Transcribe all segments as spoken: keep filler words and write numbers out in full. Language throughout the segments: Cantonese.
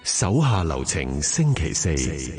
手下留情星期四。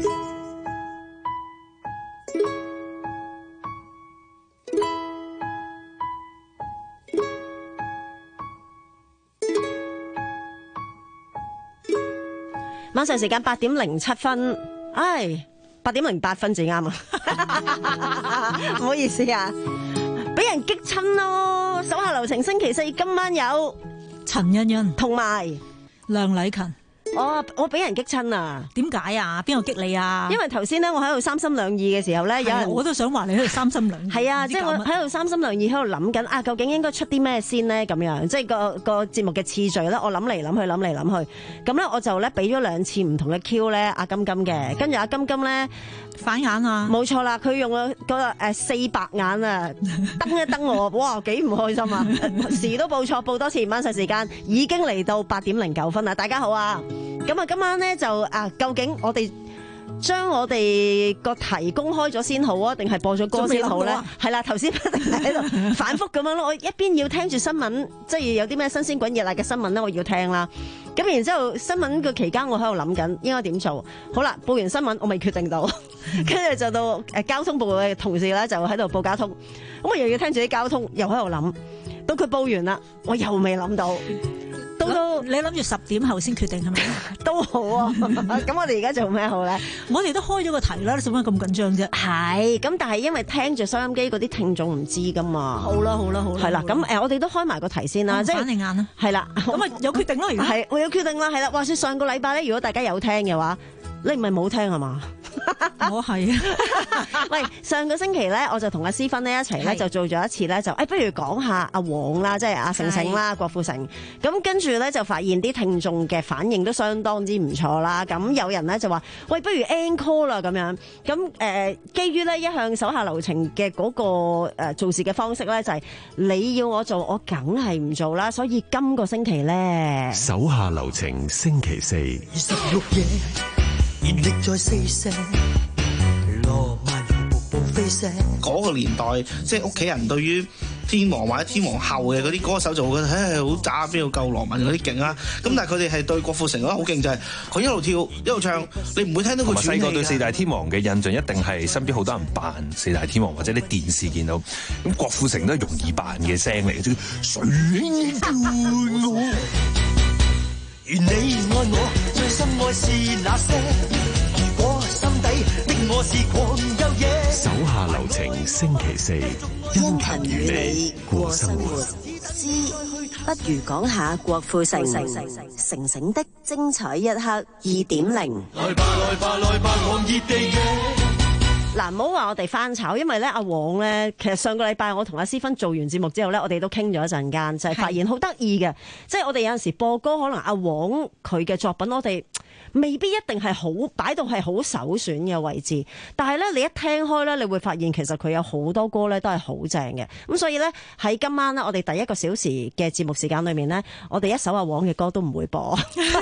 晚上時間八點零七分，唉，八點零八分至啱啊！唔好意思啊，俾人激親咯！手下留情星期四今晚有陳欣欣同埋梁禮勤。 我我俾人激親啊！ 點解啊？邊個激你啊？ 因為頭先咧，我喺度三心兩意嘅時候咧，有人我都想話你喺度三心兩意。 係啊，即係我喺度三心兩意喺度諗緊啊，究竟應該出啲咩先咧？咁樣即係個個節目嘅次序咧，我諗嚟諗去諗嚟諗去，咁咧我就咧俾咗兩次唔同嘅 Q 咧，阿金金嘅，跟住阿金金咧反眼啊！ 冇錯啦，佢用咗個誒四白眼啊，瞪一瞪我，哇，幾唔開心啊！時都報錯，報多次，晚上時間已經嚟到八點零九分啦，大家好啊！咁啊，今晚咧就啊，究竟我哋將我哋個題公開咗先好啊，定係播咗歌先好咧？係啦，頭先不停喺度反覆咁樣咯。我一邊要聽住新聞，即係有啲咩新鮮滾熱辣嘅新聞咧，我要聽啦。咁然之後新聞嘅期間，我喺度諗緊應該點做。好啦，報完新聞我未決定到，跟住就到誒交通部嘅同事咧就喺度報交通，咁我又要聽住啲交通，又喺度諗。到佢報完啦，我又未諗到。到到你諗住十點後先決定係咪？ 都好啊！咁我哋而家做咩好咧？ 我哋都開咗個題啦，你做乜咁緊張啫？ 係咁，但係因為聽住收音機嗰啲聽眾唔知噶嘛。 好啦，好啦，好啦。 係啦，咁誒，我哋都開埋個題先啦，即係反你眼啦。 係啦， 咁啊有決定咯，而家係我有決定啦，係啦。話說上個禮拜咧，如果大家有聽嘅話，你唔係冇聽係嘛？ 我係啊。 喂，上個星期咧，我就同阿思芬呢一齊咧，就做咗一次咧，就誒、哎，不如講下阿黃啦，即係阿成成啦，郭富城。咁跟住咧就發現啲聽眾嘅反應都相當之唔錯啦。咁有人咧就話：喂，不如 encore 啦咁樣。咁誒、呃，基於咧一向手下留情嘅嗰、那個誒、呃、做事嘅方式咧，就係、是、你要我做，我梗係唔做啦。所以今個星期咧， 手下留情星期四。 二十六夜，熱力在四射，羅曼如瀑布飛射。 嗰個年代，即係屋企人對於天王或者天王後嘅嗰啲歌手就會覺得，唉，好渣，邊度夠羅文嗰啲勁啊！咁但係佢哋係對郭富城覺得好勁，就係、是、佢一路跳一路唱，你唔會聽到佢轉氣。 細個對四大天王嘅印象一定係身邊好多人扮四大天王，或者你電視見到咁郭富城都係容易扮嘅聲嚟嘅。誰叫我？ 願你愛我，最深愛是那些。如果心底的我是狂又野。 手下留情星期四， 殷勤與你過生活之，不如講下郭富城成成的精彩一刻二點零。 來吧來吧來吧，狂熱地嘅。 嗱，唔好話我哋翻炒，因為咧阿黃咧，其實上個禮拜我同阿思芬做完節目之後咧，我哋都傾咗一陣間，就係、是、發現好得意嘅，即係我哋有陣時播歌，可能阿黃佢嘅作品，我哋未必一定係好擺到係好首選嘅位置，但係咧你一聽開咧，你會發現其實佢有好多歌咧都係好正嘅，咁所以咧喺今晚咧，我哋第一個小時嘅節目時間裏面咧，我哋一首阿黃嘅歌都唔會播。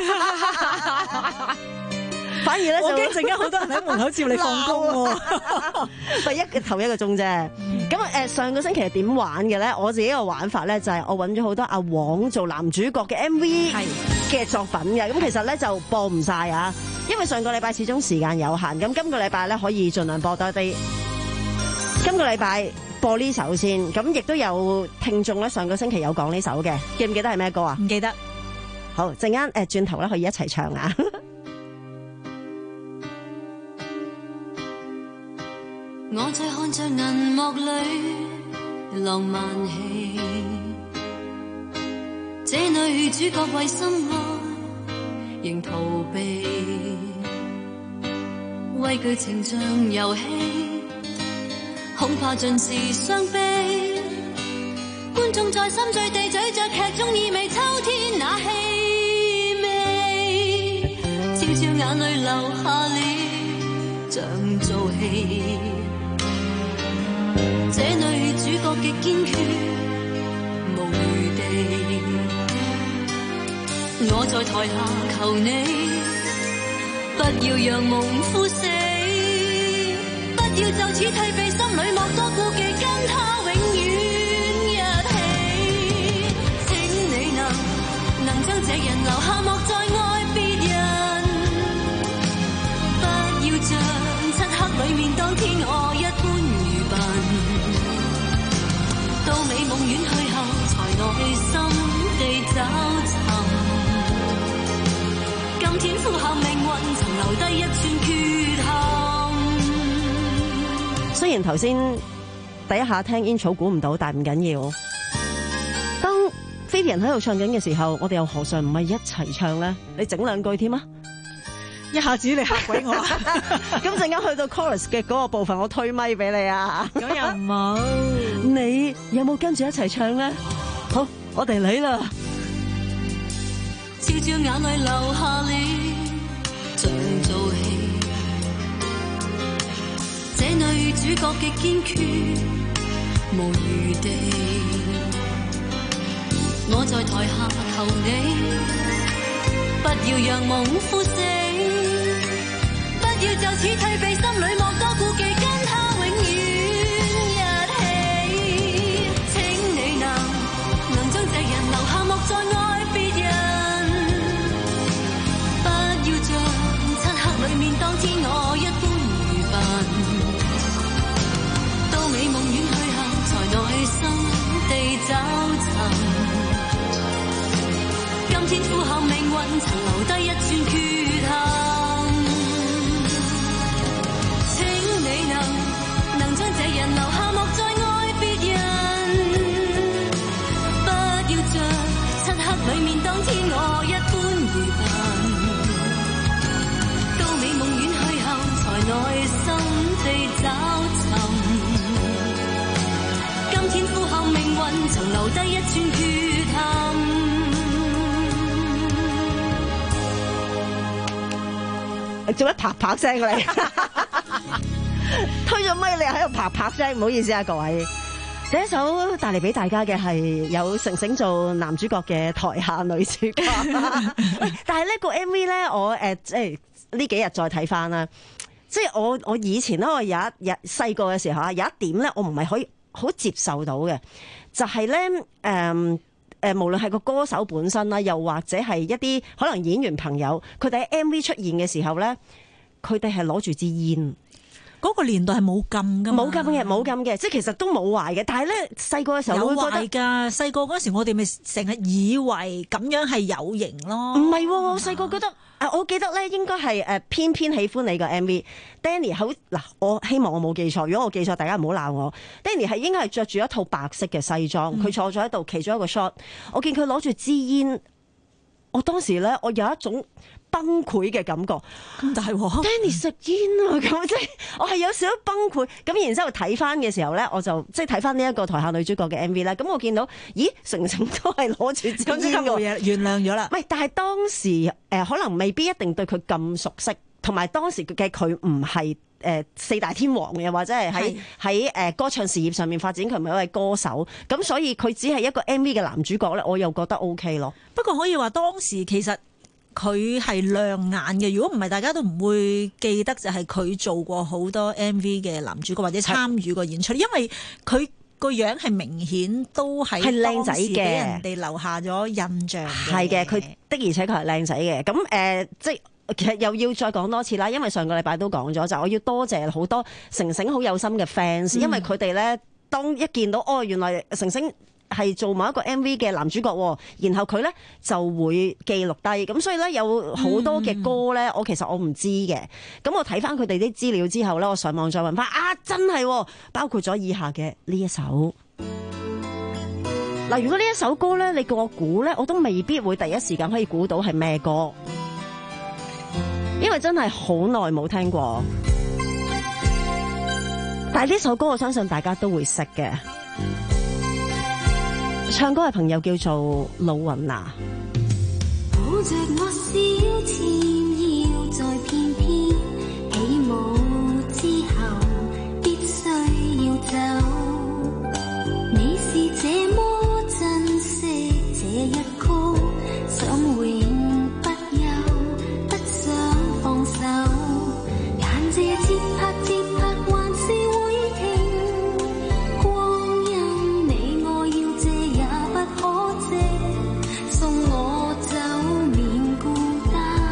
反而咧，我驚陣間好多人喺門口接你放工喎。咪一個頭一個鐘啫。咁誒、嗯，上個星期係點玩嘅咧？我自己個玩法咧就係我揾咗好多阿黃做男主角嘅 M V 嘅作品嘅。咁其實咧就播唔晒啊，因為上個禮拜始終時間有限。咁今個禮拜咧可以盡量播多啲。今個禮拜播呢首先，咁亦都有聽眾咧上個星期有講呢首嘅，記唔記得係咩歌啊？ 唔記得。 好，陣間誒轉頭咧可以一齊唱啊！ 我在看着銀幕裏浪漫戲，這女主角為心愛仍逃避，畏懼情像遊戲，恐怕盡是傷悲。觀眾在心醉地咀嚼劇中意味，秋天那氣味，悄悄眼淚流下了，像做戲。這女主角極堅決，無餘地。我在台下求你，不要讓夢枯死，不要就此退避，心裏莫多顧忌，跟他永遠一起。請你能能將這人留下，莫再愛別人。 今天呼喊命運，曾留低一串缺陷。 雖然頭先第一下聽煙草估唔到，但唔緊要。當菲比人喺度唱緊嘅時候，我哋又何嘗唔係一齊唱咧？你整兩句添啊！ 一下子你嚇鬼我， 咁陣間去到 chorus 嘅嗰個部分，我推咪俾你啊！ 咁又唔好。 你有冇跟住一齊唱咧？好，我哋嚟啦！ 悄悄眼淚流下了，像做戲。這女主角極堅決，無餘地。我在台下求你，不要讓夢枯死，不要就此退避，心裏莫多顧忌，跟他永遠一起。請你能能將這人留下，莫再愛別人，不要像漆黑裏面當天我一般愚笨，到美夢遠去後才內心地找尋。今天呼喊命運，曾留低一串缺陷。請你能能將這人留下，莫再愛別人，不要像漆黑裏面當天我一般愚笨，到美夢遠去後才內心地找尋。今天呼喊命運，曾留低一串缺陷。 做乜啪啪聲㗎你？推咗咪你又喺度啪啪聲，唔好意思啊各位。第一首帶嚟俾大家嘅係有成成做男主角嘅台下女主角。喂，但係呢個 M V 咧，我誒即係呢幾日再睇翻啦。即係我我以前咧，我有一日細個嘅時候啊，有一點咧，我唔係可以好接受到嘅，就係咧誒。誒，無論係個歌手本身啦，又或者係一啲可能演員朋友，佢哋喺 M V 出現嘅時候咧，佢哋係攞住支煙。 嗰個年代係冇禁噶嘛， 冇禁嘅，冇禁嘅，即係其實都冇壞嘅。但係咧，細個嘅時候有會覺得壞㗎。細個嗰時我哋咪成日以為咁樣係有型咯。 唔係喎，我細個覺得啊，我記得咧應該係誒偏偏喜歡你個 M V。Danny 好嗱，我希望我冇記錯，如果我記錯，大家唔好鬧我。Danny 係應該係着住一套白色嘅西裝，佢、嗯、坐咗喺度，其中一個 shot，我見佢攞住支煙，我當時咧我有一種崩潰嘅感覺， 咁大鑊 Danny 食煙啊！咁即係我係有少少崩潰。咁然之後睇翻嘅時候咧，我就即係睇翻呢一個台下女主角嘅 M V 咧。咁我見到，咦，成成都係攞住支煙嘅， 原諒咗啦。 唔係，但係當時誒、呃、可能未必一定對佢咁熟悉，同埋當時嘅佢唔係誒四大天王嘅，或者係喺喺誒歌唱事業上面發展，佢唔係一位歌手。咁所以佢只係一個 M V 嘅男主角咧，我又覺得 OK 咯。 不過可以話當時其實佢係亮眼嘅，如果唔係大家都唔會記得就係佢做過好多 M V 嘅男主角或者參與過演出，因為佢個樣係明顯都係靚仔嘅，俾人哋留下咗印象。 係嘅，佢的而且確係靚仔嘅。咁誒、呃，即係其實又要再講多次啦，因為上個禮拜都講咗，就我要多謝好多成成好有心嘅 fans，、嗯、因為佢哋咧當一見到哦，原來成成係做某一個 M V 嘅男主角，然後佢咧就會記錄低，咁所以咧有好多嘅歌咧，我其實我唔知嘅，咁我睇翻佢哋啲資料之後咧，我上網再問翻，啊真係，包括咗以下嘅呢一首。嗱，如果呢一首歌咧，你叫我估咧，我都未必會第一時間可以估到係咩歌，因為真係好耐冇聽過。但係呢首歌我相信大家都會識嘅。唱歌嘅朋友叫做魯雲娜。 抱着我小纏腰，在翩翩起舞之後，必須要走。你是這麼珍惜這一曲，想永不休，不想放手。眼這節拍節拍還是會停，光陰你我要借也不可借，送我走免孤單。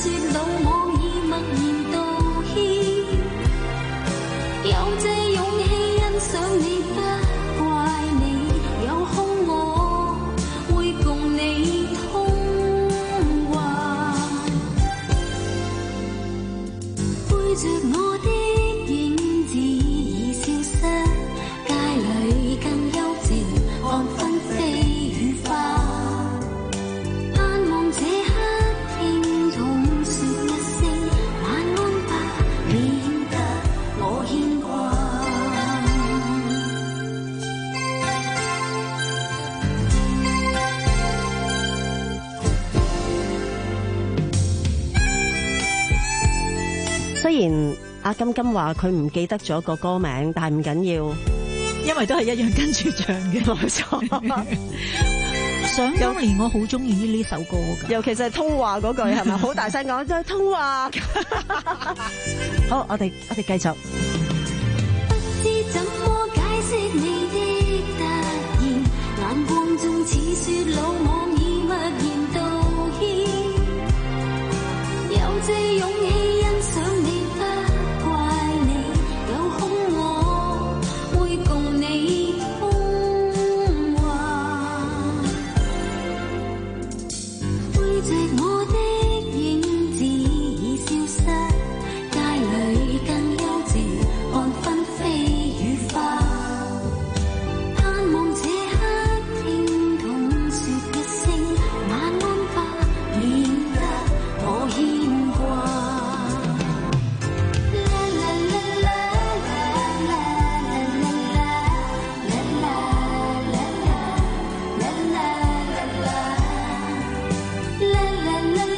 說老我已默然道歉，有這勇氣欣賞你，不怪你，有空我會共你通話，背着我的影子已消失，街裏更幽靜，看紛飛雨花，盼望這刻聽懂說一聲晚安吧，免得我牽掛。 雖然阿金金話佢唔記得咗個歌名，但係唔緊要， 因為都係一樣跟住唱嘅。 冇錯。 想當年我好中意呢首歌㗎， 尤其是係通話嗰句係咪？好大聲講，即係通話。好，我哋我哋繼續。 不知怎麼解釋你的突然，眼光中似說老我已默然道歉，有這勇氣欣賞你，不怪你，有空我會共你通話，背着我的影子已消失，街裏更幽靜，看紛飛雨花，盼望這刻聽懂說一聲晚安吧，免得我牽掛。啦啦啦啦啦啦啦啦啦啦啦啦啦啦啦啦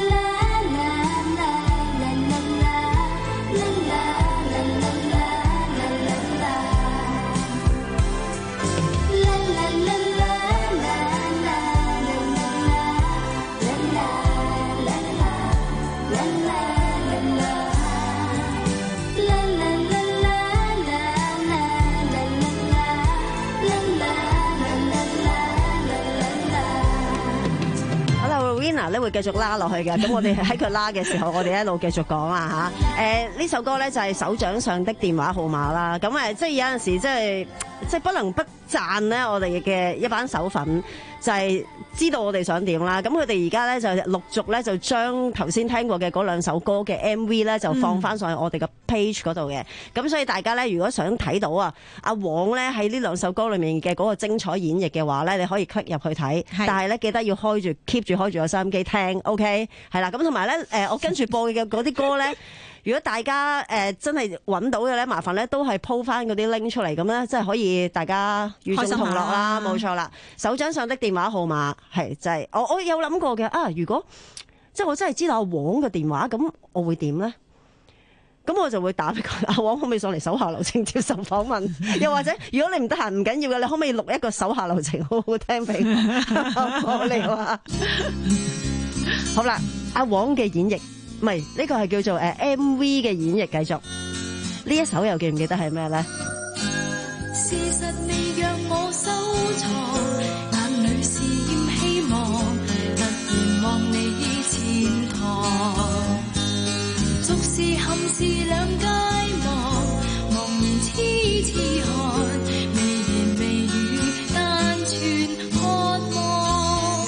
好啦 Rowena 咧會繼續拉落去嘅，咁我哋喺佢拉嘅時候，我哋一路繼續講啦吓。誒呢首歌咧就係手掌上的電話號碼啦。咁誒即係有陣時即係即係不能不讚咧，我哋嘅一班手粉就係知道我哋想點啦。咁佢哋而家咧就陸續咧就將頭先聽過嘅嗰兩首歌嘅 M V 咧就放翻上去我哋嘅 page 嗰度嘅。咁所以大家咧如果想睇到啊阿黃咧喺呢兩首歌裏面嘅嗰個精彩演繹嘅話咧，你可以 click 入去睇。但係咧記得要開住 keep 住開住個收音機聽 ，OK 係啦。咁同埋咧誒，我跟住播嘅嗰啲歌咧。如果大家誒、呃、真係揾到嘅咧，麻煩咧都係鋪翻嗰啲 link 出嚟，咁咧即係可以大家與眾同樂啦，冇錯啦。手掌上的電話號碼係就係、是、我我有諗過嘅啊！如果即係我真係知道阿黃嘅電話，咁我會點咧？咁我就會打俾佢，阿黃可唔可以上嚟手下留情接受訪問？又或者如果你唔得閒唔緊要嘅，你可唔可以錄一個手下留情好好聽俾我？我嚟話好啦，阿黃嘅演繹。唔係呢個係叫做誒 M V 嘅演繹，繼續呢一首又記唔記得係咩咧？ 事實未讓我收藏，眼裏是染希望，突然望你前堂，俗事冚是兩街望，茫然痴痴看，微言微語單串渴望，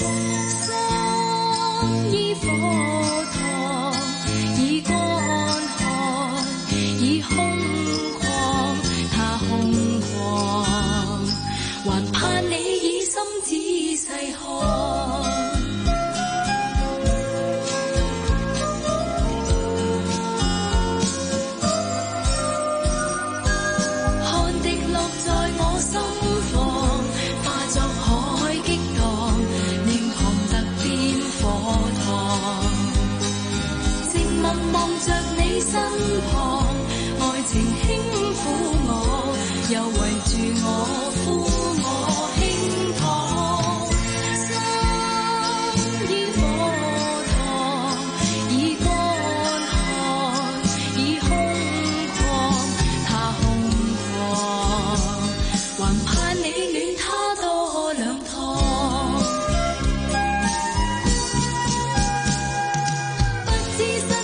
心依火燙，已乾渴，已空曠，他空曠，還盼你以心仔細看。看滴落在我心房，化作海激盪，令旁特變火燙。靜默望着你身旁，愛情輕撫我，又圍住我，撫我輕躺。心已火燙，已乾旱，已空曠，他空曠，還盼你戀他多兩趟。不知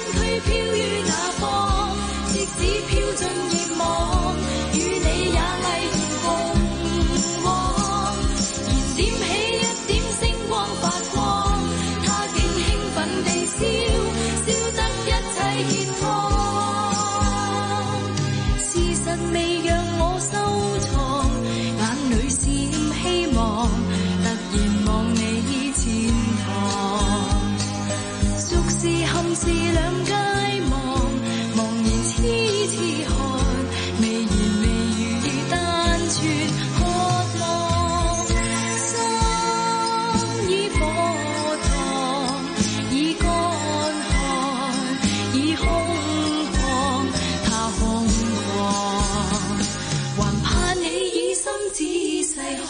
笑，笑得一切健康。事實未讓我收藏，眼裏閃希望，突然望你前旁。俗事憾事兩街望，茫然痴痴看，未言未語單串渴望。心已火燙，已乾旱，已空曠，它空曠，還盼你以心仔細看。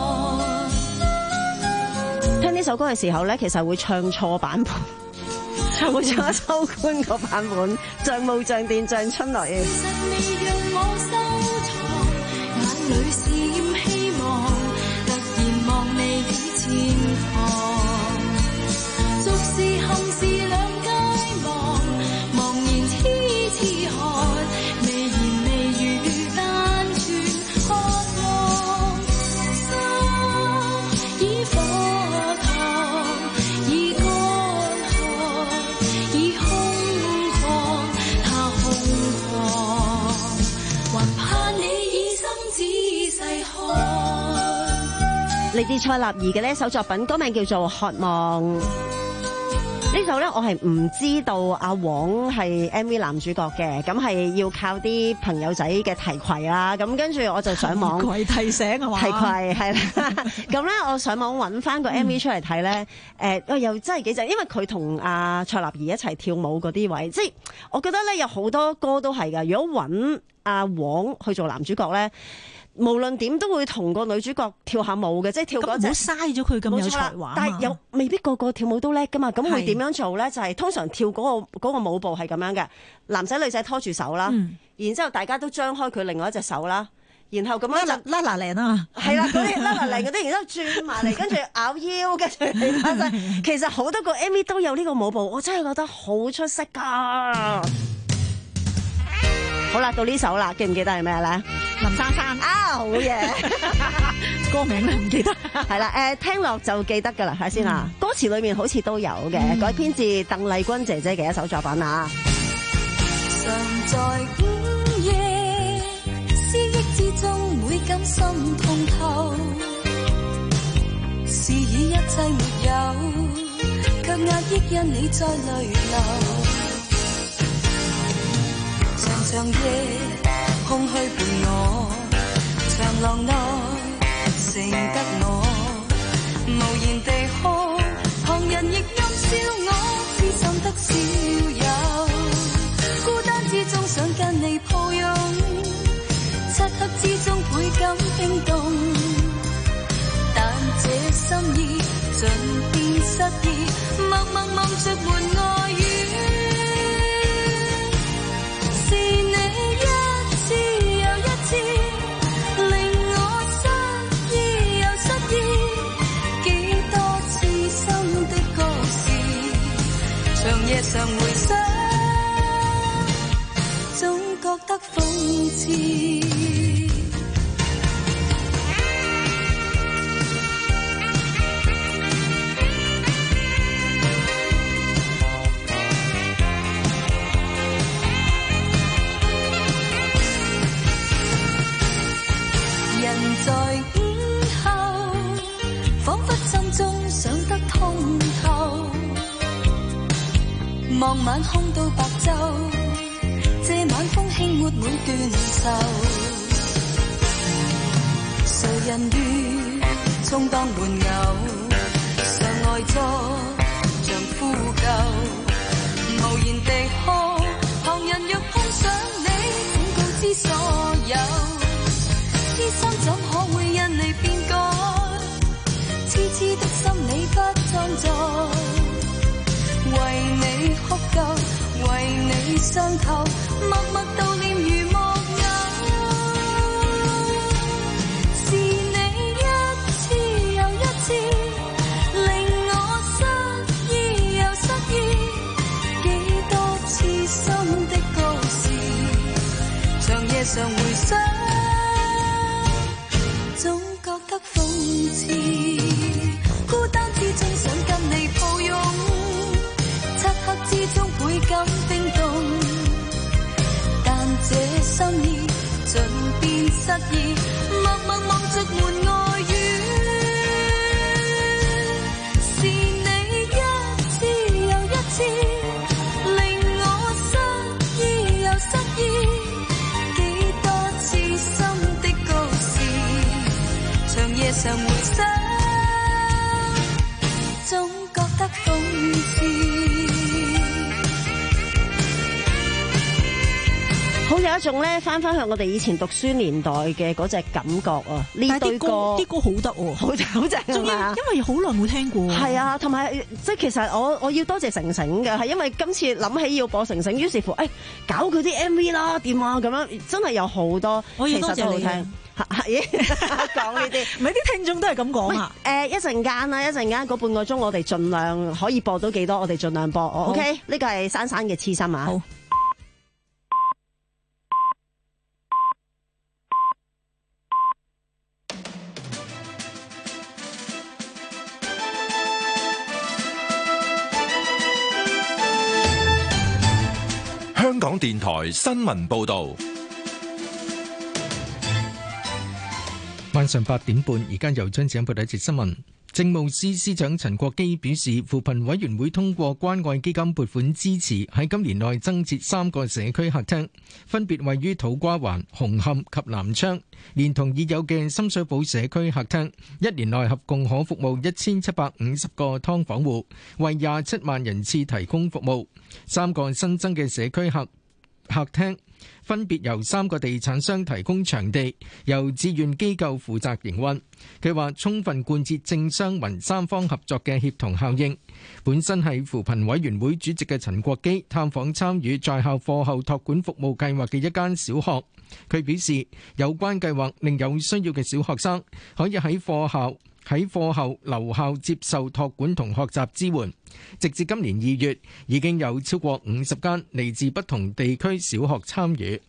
聽呢首歌嘅時候咧，其實會唱錯版本，就會唱秋官個版本，像霧像電像春來。 事實未讓我收藏，眼裏閃希望，突然望你前旁。俗事憾事兩街望，茫然痴痴看，未言未語單串渴望。心已火燙，已乾旱，已空曠，它空曠，還盼你以心仔細看。 嚟自蔡立兒嘅呢一首作品，歌名叫做《渴望》。呢首咧，我係唔知道阿黃係 M V 男主角嘅，咁係要靠啲朋友仔嘅提攜啦。咁跟住我就上網提提醒係嘛？ 提攜係啦。咁咧，我上網揾翻個 M V 出嚟睇咧，誒、嗯，又真係幾正，因為佢同阿蔡立兒一齊跳舞嗰啲位，即係我覺得咧有好多歌都係㗎。如果揾阿黃去做男主角咧，無論點都會同個女主角跳下舞嘅，即係跳嗰隻。 唔好嘥咗佢咁有才華。 但係又未必個個跳舞都叻噶嘛，咁會點樣做咧？就係、是、通常跳嗰、嗰個嗰個舞步係咁樣嘅，男仔女仔拖住手啦，嗯、然之後大家都張開佢另外一隻手啦，然後咁樣拉拉拉零啊， 係啦，嗰啲拉拉零嗰啲，然之後轉埋嚟，跟住咬腰，跟住嚟翻身。其實好多個 M V 都有呢個舞步，我真係覺得好出色㗎。好啦，到呢首啦，記唔記得係咩咧？ 林珊珊啊，好嘢！ 歌名咧唔記得， 係啦，誒聽落就記得㗎啦，睇下先啦。嗯、歌詞裏面好似都有嘅，嗯、改編自鄧麗君姐姐嘅一首作品啊。 常在午夜思憶之中，每感心痛透，是以一切沒有，卻壓抑因你在淚流。長長夜空虛伴我，長廊內剩得我，無言地哭，旁人亦暗笑我，痴心得少有。孤單之中想跟你抱擁，漆黑之中倍感輕動，但這心意盡變失意，默默望着門外雨。是你一次又一次令我失意又失意，幾多次新的故事，長夜常回想，總覺得諷刺。在午後，彷彿心中想得通透，望晚空到白晝，這晚風輕抹每段愁。誰人願充當伴偶，常呆坐像呼救，無言地哭，旁人若碰上你，請告知所有。痴心怎可會因你變改？痴痴的心你不裝作，為你哭夠，為你傷透，默默悼念如木偶。是你一次又一次令我失意又失意，幾多次新的故事，長夜常回想，總覺得諷刺。孤單之中想跟你抱擁，漆感叮動，但這心意盡變失意，默默望着門外雨。是你一次又一次，令我失意又失意。幾多次心的告示，長夜常回想，總覺得諷刺。 好有一種咧，翻翻去我哋以前讀書年代嘅嗰隻感覺啊！呢對歌啲歌好得喎， 好好正仲要因為好耐冇聽過。 係啊，同埋即係其實我我要多謝成成嘅，係因為今次諗起要播成成，於是乎誒、哎、搞佢啲 M V 啦，點啊咁樣，真係有好多， 我要多謝你其實都好聽。講呢啲， 唔係啲聽眾都係咁講啊！ 誒一陣間啦，一陣間嗰半個鐘，我哋盡量可以播到幾多，我哋盡量播。OK，呢個係珊珊嘅痴心啊！ 好。 香港電台新聞報道， 晚上八點半，而家由張子欣報第一節新聞。政務司司長陳國基表示，扶貧委員會通過關愛基金撥款支持，喺今年內增設三個社區客廳，分別位於土瓜灣、紅磡及南昌，連同已有嘅深水埗社區客廳，一年內合共可服務一千七百五十個劏房戶，為廿七萬人次提供服務。三個新增嘅社區客客廳分別由三個地產商提供場地，由志願機構負責營運。佢話充分貫徹政商民三方合作嘅協同效應。本身係扶貧委員會主席嘅陳國基探訪參與在校課後託管服務計劃嘅一間小學，佢表示有關計劃令有需要嘅小學生可以喺課校喺課後留校接受託管同學習支援。直至今年二月，已經有超過五十間嚟自不同地區小學參與。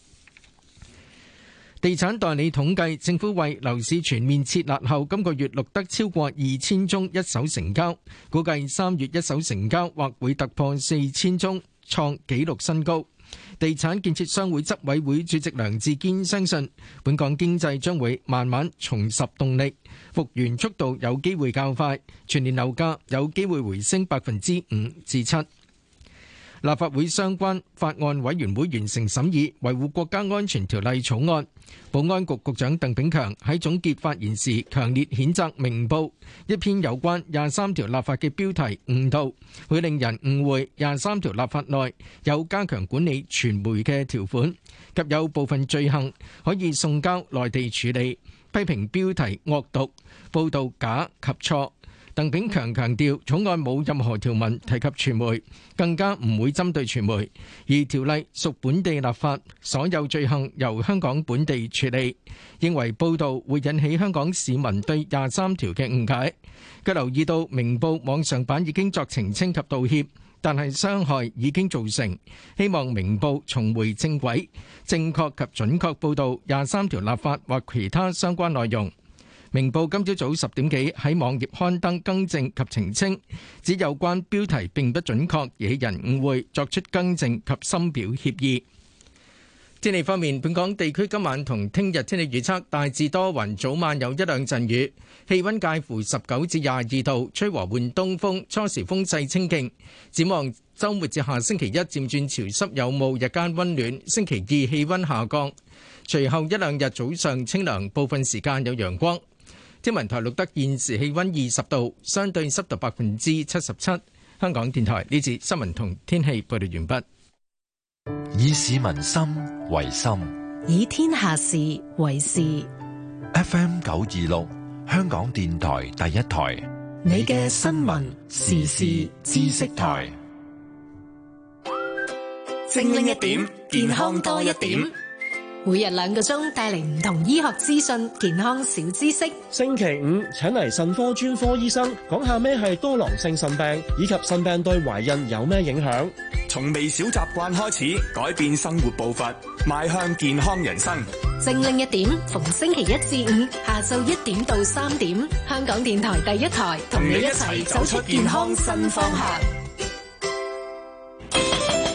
地產代理統計，政府為樓市全面設立後，今個月錄得超過二千宗一手成交，估計三月一手成交或會突破四千宗，創紀錄新高。地產建設商會執委會主席梁志堅相信，本港經濟將會慢慢重拾動力，復原速度有機會較快，全年樓價有機會回升百分之五至七。立法會相關法案委員會完成審議《維護國家安全條例草案》，保安局局長鄧炳強喺總結發言時強烈譴責明報一篇有關廿三條立法嘅標題誤導，會令人誤會廿三條立法內有加強管理傳媒嘅條款，及有部分罪行可以送交內地處理，批評標題惡毒，報導假及錯。鄧炳強強調，草案冇任何條文提及傳媒，更加唔會針對傳媒，而條例屬本地立法，所有罪行由香港本地處理。認為報導會引起香港市民對廿三條嘅誤解。佢留意到明報網上版已經作澄清及道歉，但係傷害已經造成，希望明報重回正軌，正確及準確報導廿三條立法或其他相關內容。明報今朝早十點幾喺網頁刊登更正及澄清，指有關標題並不準確，惹人誤會，作出更正及深表歉意。天氣方面，本港地區今晚同聽日天氣預測大致多雲，早晚有一兩陣雨，氣溫介乎十九至廿二度，吹和緩東風，初時風勢清勁。展望週末至下星期一漸轉潮濕有霧，日間溫暖，星期二氣溫下降，隨後一兩日早上清涼，部分時間有陽光。天文台錄得現時氣溫二十度，相對濕度百分之七十七。香港電台呢節新聞同天氣報道完畢。 以市民心為心， 以天下事為事。 F M 九二六，香港電台第一台， 你嘅新聞時事知識台， 精靈一點，健康多一點。 每日兩個鐘帶嚟唔同醫學資訊、健康小知識。 星期五請嚟腎科專科醫生講下咩係多囊性腎病，以及腎病對懷孕有咩影響。 從微小習慣開始，改變生活步伐，邁向健康人生。 精靈一點，逢星期一至五下晝一點到三點，香港電台第一台同你一齊走出健康新方向。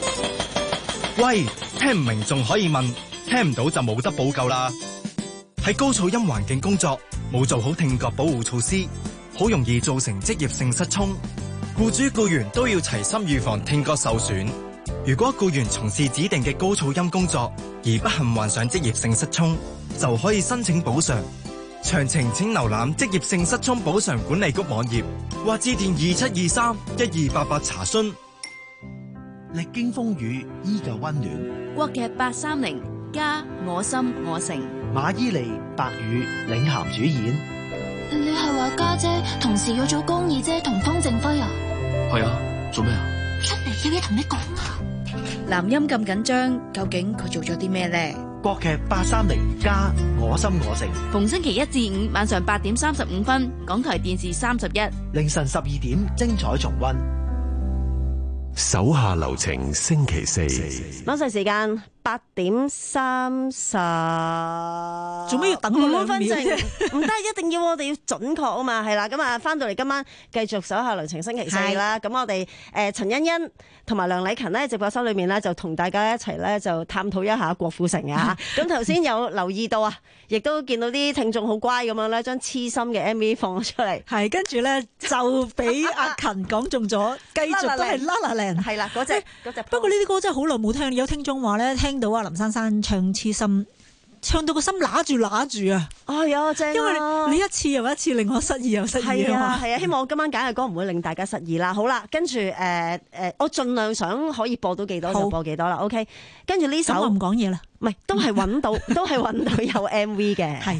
喂，聽唔明仲可以問，聽唔到就冇得補救啦。喺高噪音環境工作，冇做好聽覺保護措施，好容易造成職業性失聰。僱主僱員都要齊心預防聽覺受損。如果僱員從事指定嘅高噪音工作而不幸患上職業性失聰，就可以申請補償。詳情請瀏覽職業性失聰補償管理局網頁或致電二七二三一二八八查詢。 歷經風雨依舊溫暖。 國劇八三零加我心我城， 馬伊琍、白宇領銜主演。 你係話家姐同時要做江二姐同湯正輝啊？ 係啊，做咩啊？ 出嚟有嘢同你講啊！ 男音咁緊張，究竟佢做咗啲咩呢？ 國劇八三零加我心我城， 逢星期一至五晚上八點三十五分，港台電視三十一， 凌晨十二點精彩重溫。 手下留情，星期四晚上時間八點三十， 做咩要等我兩秒啫？ 唔得，一定要我哋要準確啊嘛，係啦。咁啊，翻到嚟今晚繼續手下留情星期四啦。咁我哋誒陳欣欣同埋梁禮勤咧，直播室裏面咧就同大家一齊咧就探討一下郭富城啊。咁頭先有留意到啊，亦都見到啲聽眾好乖咁樣咧，將痴心嘅 M V 放咗出嚟。 係跟住咧就俾阿勤講中咗，繼續都係啦啦靚。 係啦，嗰隻嗰隻。 不過呢啲歌真係好耐冇聽，有聽眾話咧聽到阿林珊珊唱痴心，唱到個心揦住揦住啊！ 哎呀，正啊！ 因為你一次又一次令我失意又失意係啊，係啊， 嗯、 希望我今晚揀嘅歌唔會令大家失意啦。好啦，跟住誒誒，我盡量想可以播到幾多就播幾多啦。OK， 跟住呢首我唔講嘢啦， 唔係都係揾到，都係揾到有 M V 嘅。 係，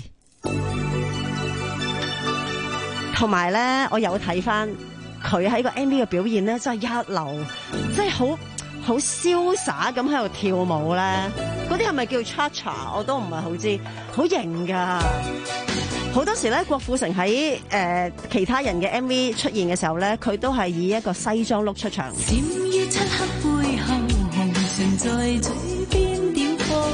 同埋咧，我有睇翻佢喺個 M V 嘅表現咧，真係一流，真係好。好瀟灑咁喺度跳舞咧，嗰啲係咪叫 cha-cha？ 我都唔係好知，好型噶。好多時咧，郭富城喺誒、呃、其他人嘅 M V 出現嘅時候咧，佢都係以一個西裝 look 出場。 閃於漆黑背後，紅唇在嘴邊點火，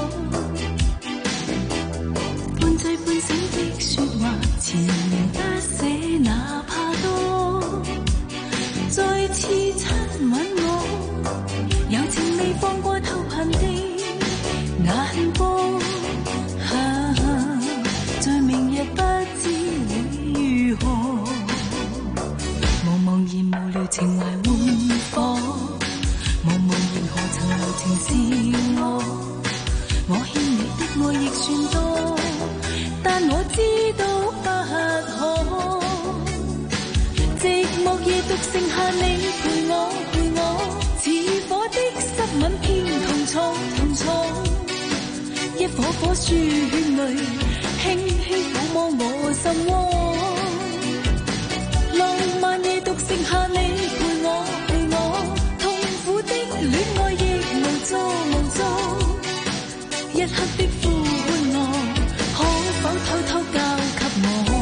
半醉半醒的說話，纏綿不捨，哪怕多，再次親吻我。有情未放過偷盼的眼波，啊，在明日不知會如何，茫茫然無聊情懷換火，茫茫然何曾留情是我，我欠你的愛亦算多，但我知道不可，寂寞夜獨剩下你陪我陪我。似火的濕吻偏同錯同錯，一顆顆酸淚輕輕撫摸我心窩，浪漫夜獨剩下你陪我陪我，痛苦的戀愛亦無助無助，一刻的呼喚我，可否偷偷交給我？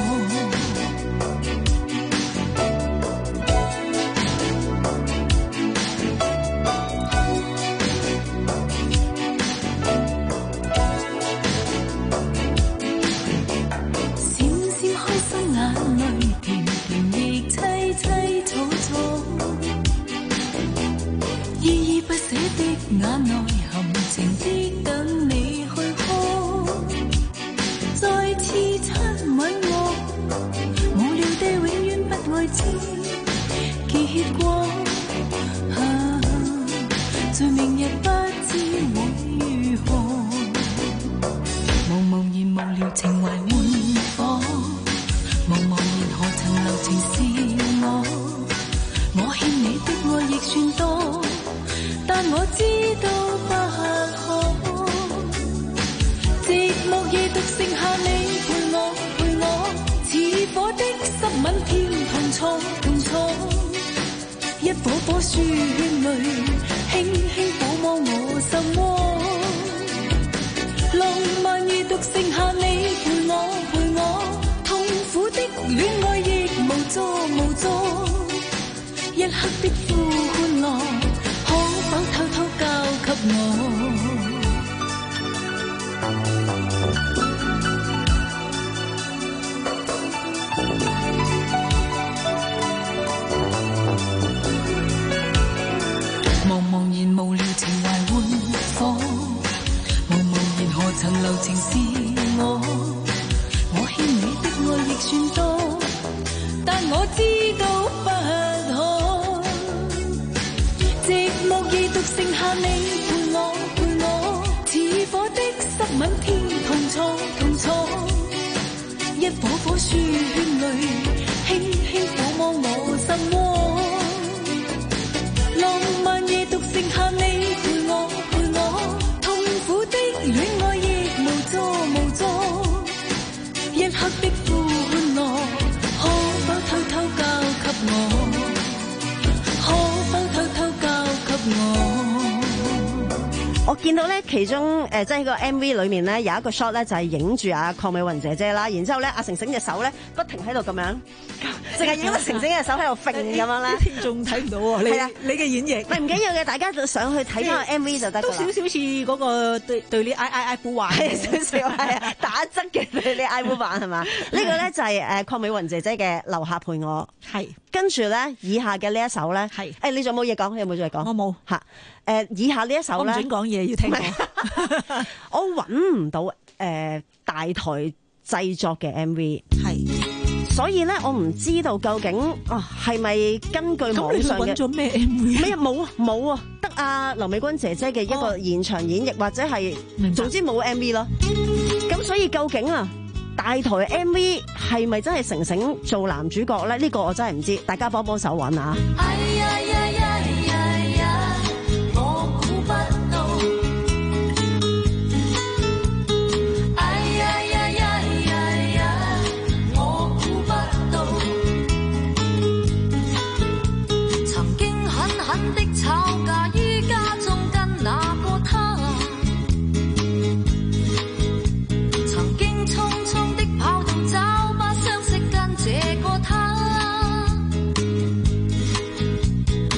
眼內含情的等你去哭，再次親吻我，無聊地永遠不愛知結果，啊，在明日不知會如何，茫茫然無聊情懷換火，茫茫然何曾留情是我，我欠你的愛亦算多，但我知道不可，寂寞夜獨剩下你陪我陪我，似火的濕吻偏同錯同錯，一顆顆酸淚輕輕撫摸我心窩，浪漫夜獨剩下你陪我陪我，痛苦的戀愛亦無助無助，一刻的呼喚我，可否偷偷交給我？ 茫茫然無聊情懷換火，茫茫然何曾留情是我，我欠你的愛亦算多，但我知道不可，寂寞夜獨剩下你陪我陪我，似火的濕吻天同錯同錯，一顆顆書圈裏輕輕撫摸我心窩。浪漫夜獨剩下你陪我陪我，痛苦的戀愛亦無助無助，一刻的歡樂可否偷偷交給我，可否偷偷交給我。 我見到咧，其中誒、呃、即係個 M V 裏面咧有一個 shot 咧，就係影住阿鄺美雲姐姐啦，然之後咧阿成成隻手咧不停喺度咁樣，淨係影到成成隻手喺度揈咁樣咧， 聽眾睇唔到喎，你你嘅演繹， 唔緊要嘅，大家就上去睇翻個 M V 就得㗎啦。 都少少似嗰個對對你嗌嗌嗌呼喚， 係少少係啊，打側嘅對你嗌呼喚係嘛？呢個咧就係誒鄺美雲姐姐嘅留下陪我， 係跟住咧以下嘅呢一首咧， 係誒你仲有冇嘢講？有冇再講？ 我冇嚇。誒以下呢一首咧， 我唔準講嘢，要聽我。我揾唔到誒、呃、大台製作嘅 M V， 係， 所以咧我唔知道究竟啊係咪根據網上嘅揾咗咩 M V？ 咩冇啊冇啊，得阿劉美君姐姐嘅一個現場演繹，哦、或者係總之冇 M V 咯。咁所以究竟啊大台 M V 係咪真係成成做男主角咧？呢、呢個我真係唔知，大家幫幫手揾啊！ 哎呀呀呀呀呀，我估不到。哎呀呀呀呀呀，我估不到。曾經狠狠的吵架於家中，跟那個他。曾經匆匆的跑動，找把相識跟這個他。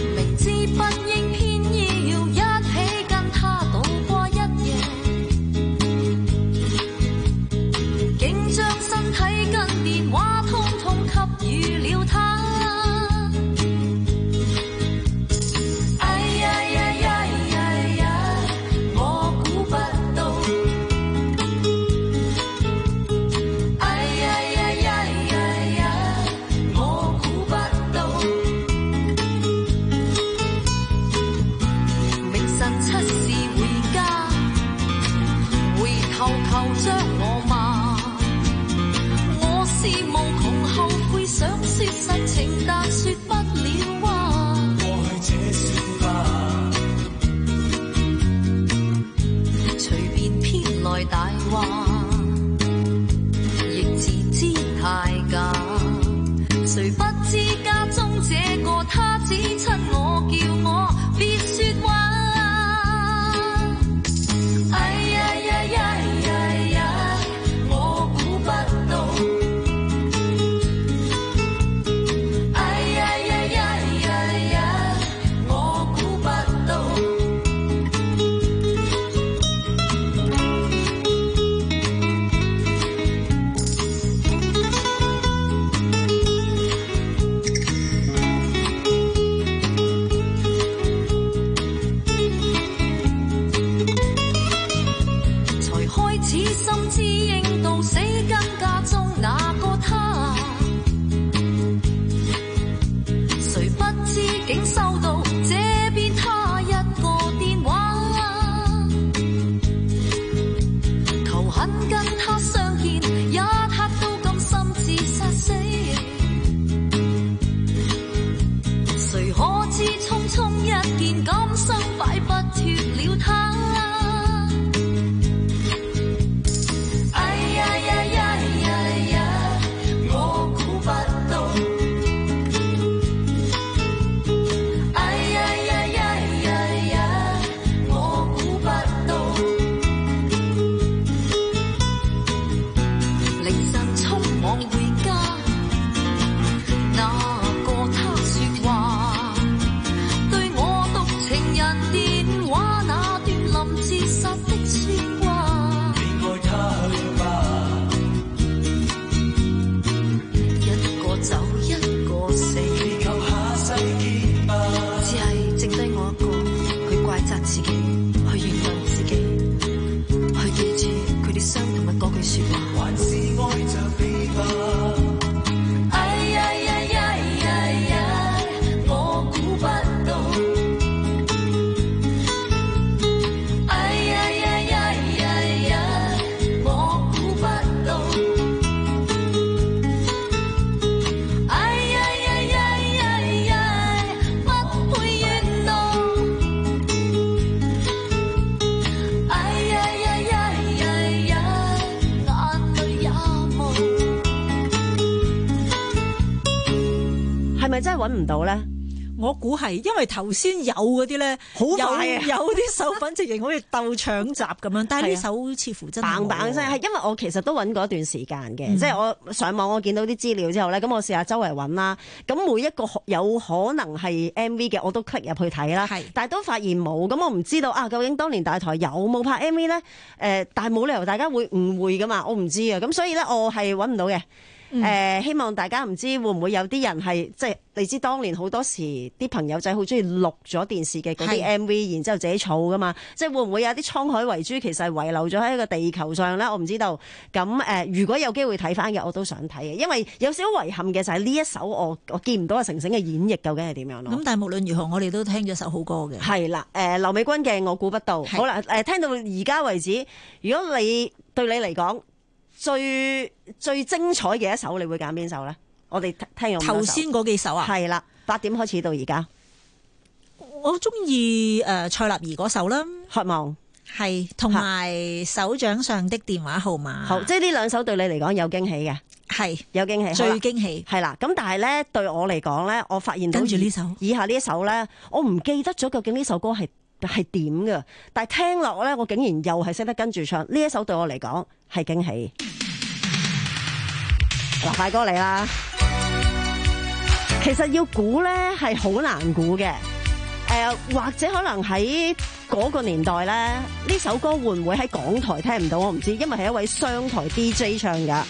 自己，去原諒自己，去記住佢哋相同嘅嗰句說話。還是愛着你吧。哎呀呀呀呀呀，我估不到。哎呀呀呀呀呀，我估不到。哎呀呀呀呀呀，不配原諒。哎呀呀呀呀呀，眼淚也無。 係咪真係揾唔到咧？ 我估係，因為頭先有嗰啲咧， 好快啊有有啲手粉直情好似鬥搶閘咁樣，但係呢首似乎真係棒棒聲，係因為我其實都揾過一段時間嘅， 嗯即係我上網我見到啲資料之後咧，咁我試下周圍揾啦，咁每一個有可能係 M V 嘅我都 click 入去睇啦，但係都發現冇，咁我唔知道啊，究竟當年大台有冇拍 M V 咧？誒、呃，但係冇理由大家會誤會噶嘛，我唔知啊，咁所以咧我係揾唔到嘅。誒、 嗯呃，希望大家唔知會唔會有啲人係即係你知當年好多時啲朋友仔好中意錄咗電視嘅嗰啲 M V，然之後自己儲噶嘛，即係會唔會有啲滄海遺珠其實係遺留咗喺個地球上咧？我唔知道。咁誒、呃，如果有機會睇翻嘅，我都想睇嘅，因為有少少遺憾嘅就係呢一首我我見唔到阿成成嘅演繹究竟係點樣咯。 咁但係無論如何，我哋都聽咗首好歌嘅。 係啦，誒、呃，劉美君嘅我估不到。好啦，誒、呃，聽到而家為止，如果你對你嚟講，最最精彩嘅一首，你會揀邊首咧？我哋聽咗頭先嗰幾首啊， 係啦，八點開始到而家， 我中意誒蔡立兒嗰首啦， 渴望係同埋手掌上的電話號碼。 好，即係呢兩首對你嚟講有驚喜嘅， 係有驚喜， 最驚喜係啦。咁但係咧對我嚟講咧，我發現到跟住呢首以下呢一首咧，我唔記得咗究竟呢首歌係係點嘅，但係聽落咧，我竟然又係識得跟住唱。呢一首對我嚟講係驚喜。嗱，快歌嚟啦！其實要估咧係好難估嘅，誒、呃、或者可能喺嗰個年代咧，呢首歌會唔會喺港台聽唔到？我唔知，因為係一位商台 D J 唱噶。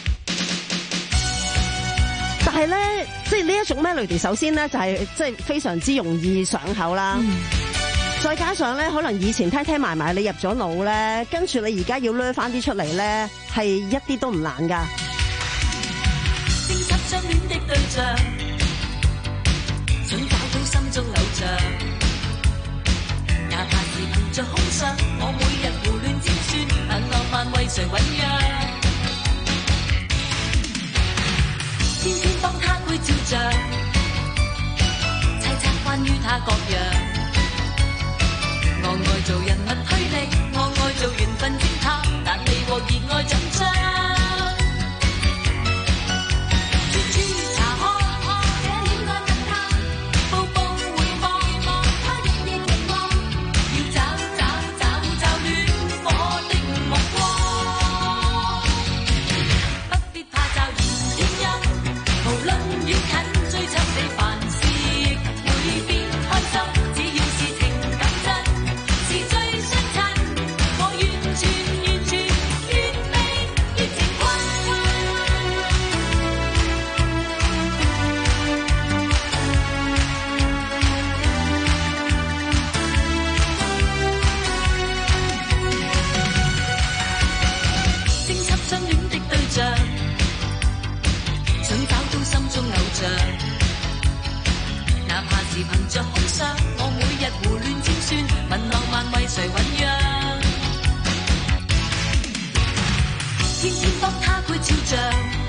但係咧，即係呢一種 melody，首先咧就係即係非常之容易上口啦。嗯、再加上咧，可能以前聽聽埋埋，你入咗腦咧，跟住你而家要掠翻啲出嚟咧，係一啲都唔難噶。 偵緝相戀的對象，想找到心中偶像，哪怕是憑着空想，我每日胡亂尖酸，但浪漫為誰醞釀？天天幫他配照像，猜測關於他各樣。我愛做人物推理，我愛做緣分偵探，但你和熱愛緊張。哪怕是憑着空想，我每日胡亂尖酸，問浪漫為誰醞釀？天天幫他配照像，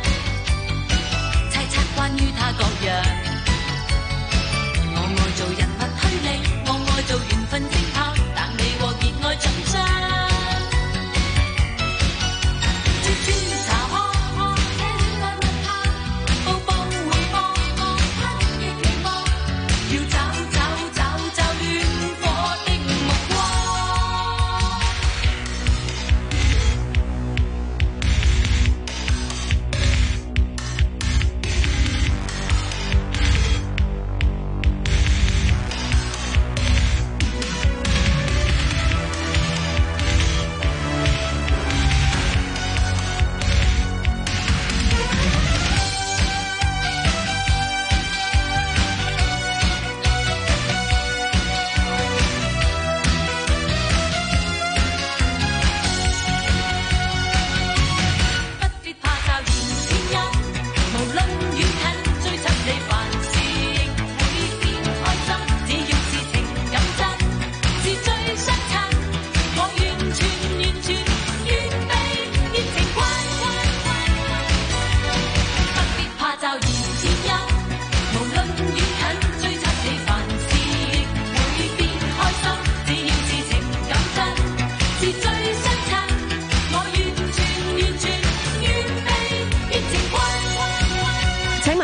猜測關於他各樣。我愛做人物推理，我愛做緣分偵探，但你和熱愛緊張。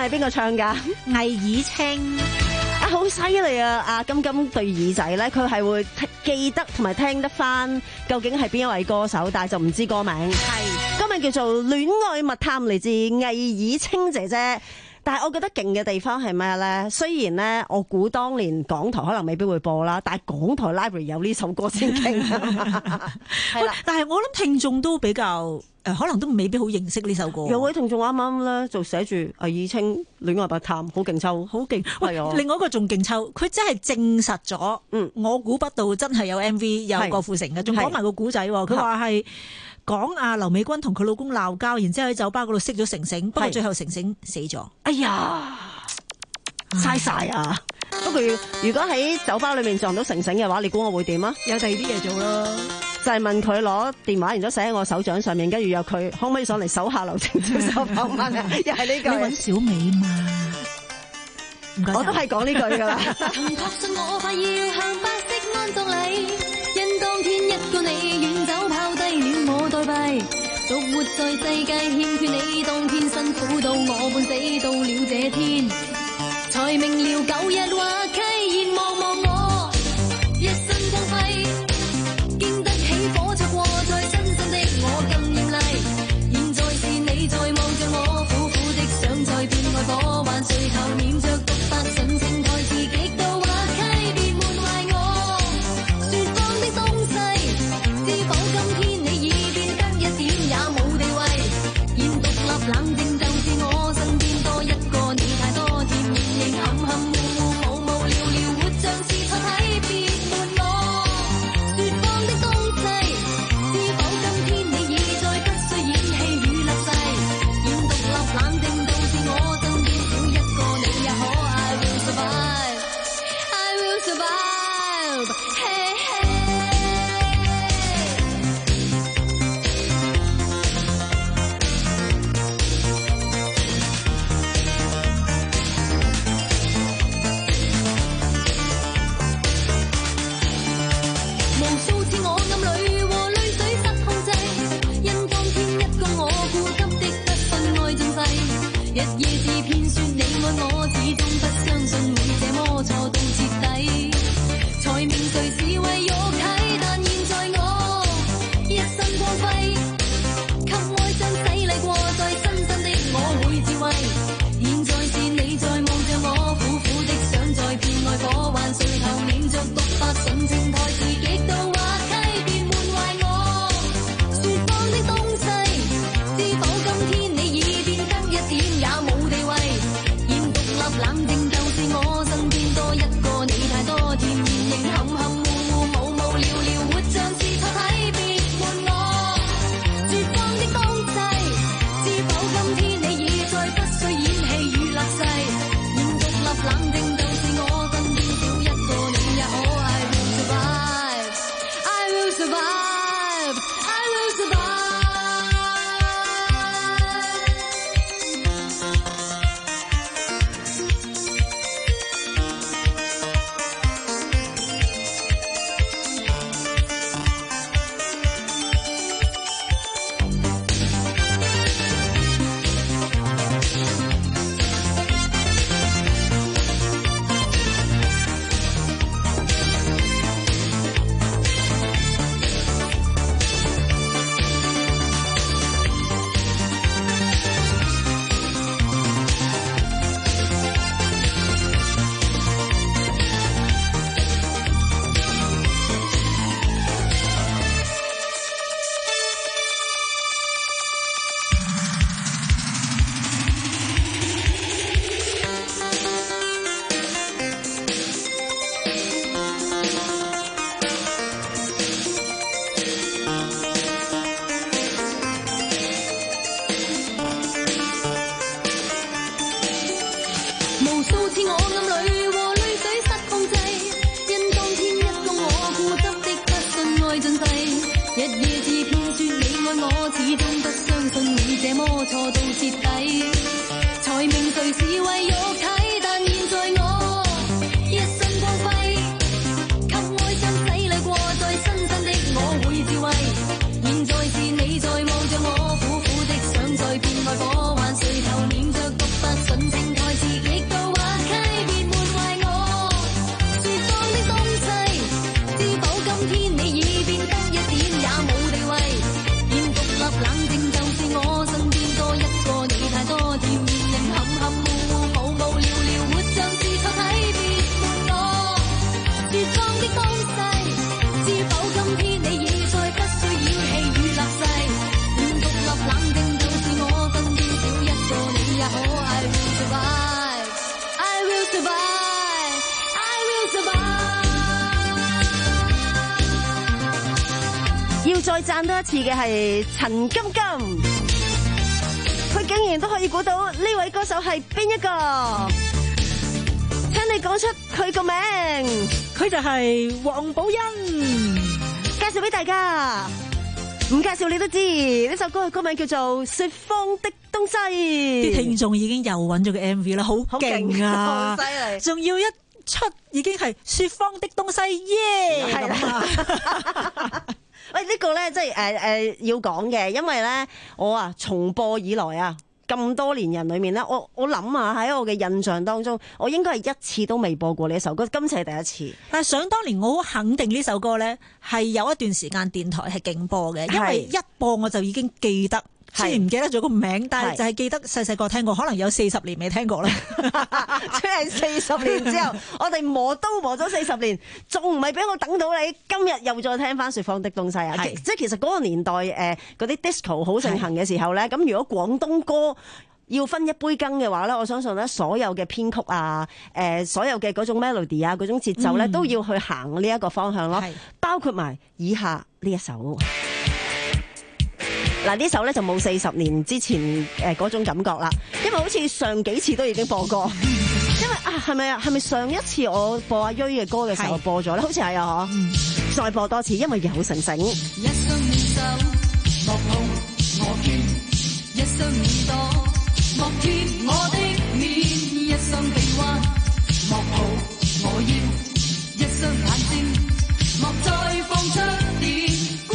係邊個唱㗎？ 魏以清。 啊，好犀利啊！阿金金對耳仔咧，佢係會記得同埋聽得翻究竟係邊一位歌手，但係就唔知歌名。係歌名叫做《戀愛密探》，嚟自魏以清姐姐。但係我覺得勁嘅地方係咩咧？雖然咧，我估當年港台可能未必會播啦，但係港台 library 有呢首歌先勁。係啦， 但係我諗聽眾都比較誒，可能都未必好認識呢首歌。 有位聽眾啱啱咧就寫住魏以清《戀愛密探》，好勁抽， 好勁。喂，另外一個仲勁抽，佢真係證實咗，嗯，我估不到真係有 M V 有郭富城嘅，仲講埋個古仔。佢話係講阿劉美君同佢老公鬧交，然之後喺酒吧嗰度識咗成成，不過最後成成死咗。 哎呀，嘥晒啊！不過如果喺酒吧裏面撞到成成嘅話，你估我會點啊？ 有第二啲嘢做咯， 就係問佢攞電話，然之後寫喺我手掌上面，跟住有佢可唔可以上嚟手下留情接受訪問啊？又係呢句。 你揾小美嘛？ 我都係講呢句噶啦。 曾確信我快要向白色安葬禮，因當天一個你遠走拋低了我代幣，獨活在世界欠缺你，當天辛苦到我半死到了這天，才明了舊日話溪現望望我一身光輝，經得起火灼過在身上的我更豔麗，現在是你在望着我，苦苦的想再變愛火，還垂頭念着獨發純情台詞極度滑稽，別悶壞我說謊的東西，是否今天你已變得一點也冇地位，現獨立冷靜就是我身邊多一個你太多甜言型含含糊糊無無聊聊活像是錯體，別悶我說謊的東西，是否今天你已再不需演戲與立誓，現獨立冷靜就是我身邊少一個你也可 I will survive I will survive hey hey 無數次我暗淚和淚水失控制，因當天一個我固執的不信愛盡世，日夜自騙說你愛我，始終不相信會這麼錯到徹底，才明誰是為肉體，但現在我一身光輝，給哀傷洗禮過在身心的我會智慧，現在是你在望着我，苦苦的想再騙愛火，還垂頭念着獨發純情台詞極度滑稽，別悶壞我說謊的東西，是否今天你已變得一點也冇地位，現獨立冷靜就是我身邊多一個你太多甜言型含含糊糊無無聊聊活像是錯體，別悶我說謊的東西，是否今天你已再不需演戲與立誓，現獨立冷靜就是我身邊少一個你也可 I will survive I will survive I will survive 無數次我暗淚和淚水失控制，因當天一個我固執的不信愛盡世，日夜自騙說你愛我，始終不相信會這麼錯到徹底，才明誰是為肉體，但現在我一身光輝，給哀傷洗禮過在身身的我會智慧，現在是你在望着我，苦苦的想再變愛火，還垂頭念着獨發純情。 要再讚多一次嘅係陳金金，佢竟然都可以估到呢位歌手係邊一個？請你講出佢個名， 佢就係黃寶欣。 介紹俾大家，唔介紹你都知呢首歌嘅歌名叫做《說謊的東西》。 啲聽眾已經又揾咗個 M V 啦，好勁啊， 好犀利， 仲要一出已經係說謊的東西耶！係啦， 喂，呢個咧即係誒誒要講嘅，因為咧我啊重播以來啊咁多年人裏面咧，我我諗啊喺我嘅印象當中，我應該係一次都未播過呢首歌，今次係第一次。 但係想當年我好肯定呢首歌咧係有一段時間電台係勁播嘅，因為一播我就已經記得。雖然唔記得咗個名，但係就係記得細細個聽過，可能有四十年未聽過啦。 即係四十年之後，我哋磨刀磨咗四十年，仲唔係俾我等到你？今日又再聽翻《說謊的東西》啊！即係其實嗰個年代誒，嗰啲 disco 好盛行嘅時候咧，咁如果廣東歌要分一杯羹嘅話咧，我相信咧所有嘅編曲啊，誒所有嘅嗰種 melody 啊，嗰種節奏咧，嗯、都要去行呢一個方向咯，包括埋以下呢一首。嗱，呢首咧就冇四十年之前誒嗰種感覺啦，因為好似上幾次都已經播過，因為啊係咪啊係咪上一次我播阿銳嘅歌嘅時候播咗咧？好似係啊嗬，再播多次，因為有成成。 一雙面手，莫碰我肩；一雙耳朵，莫貼我的面；一雙臂彎，莫抱我腰；一雙眼睛，莫再放出電。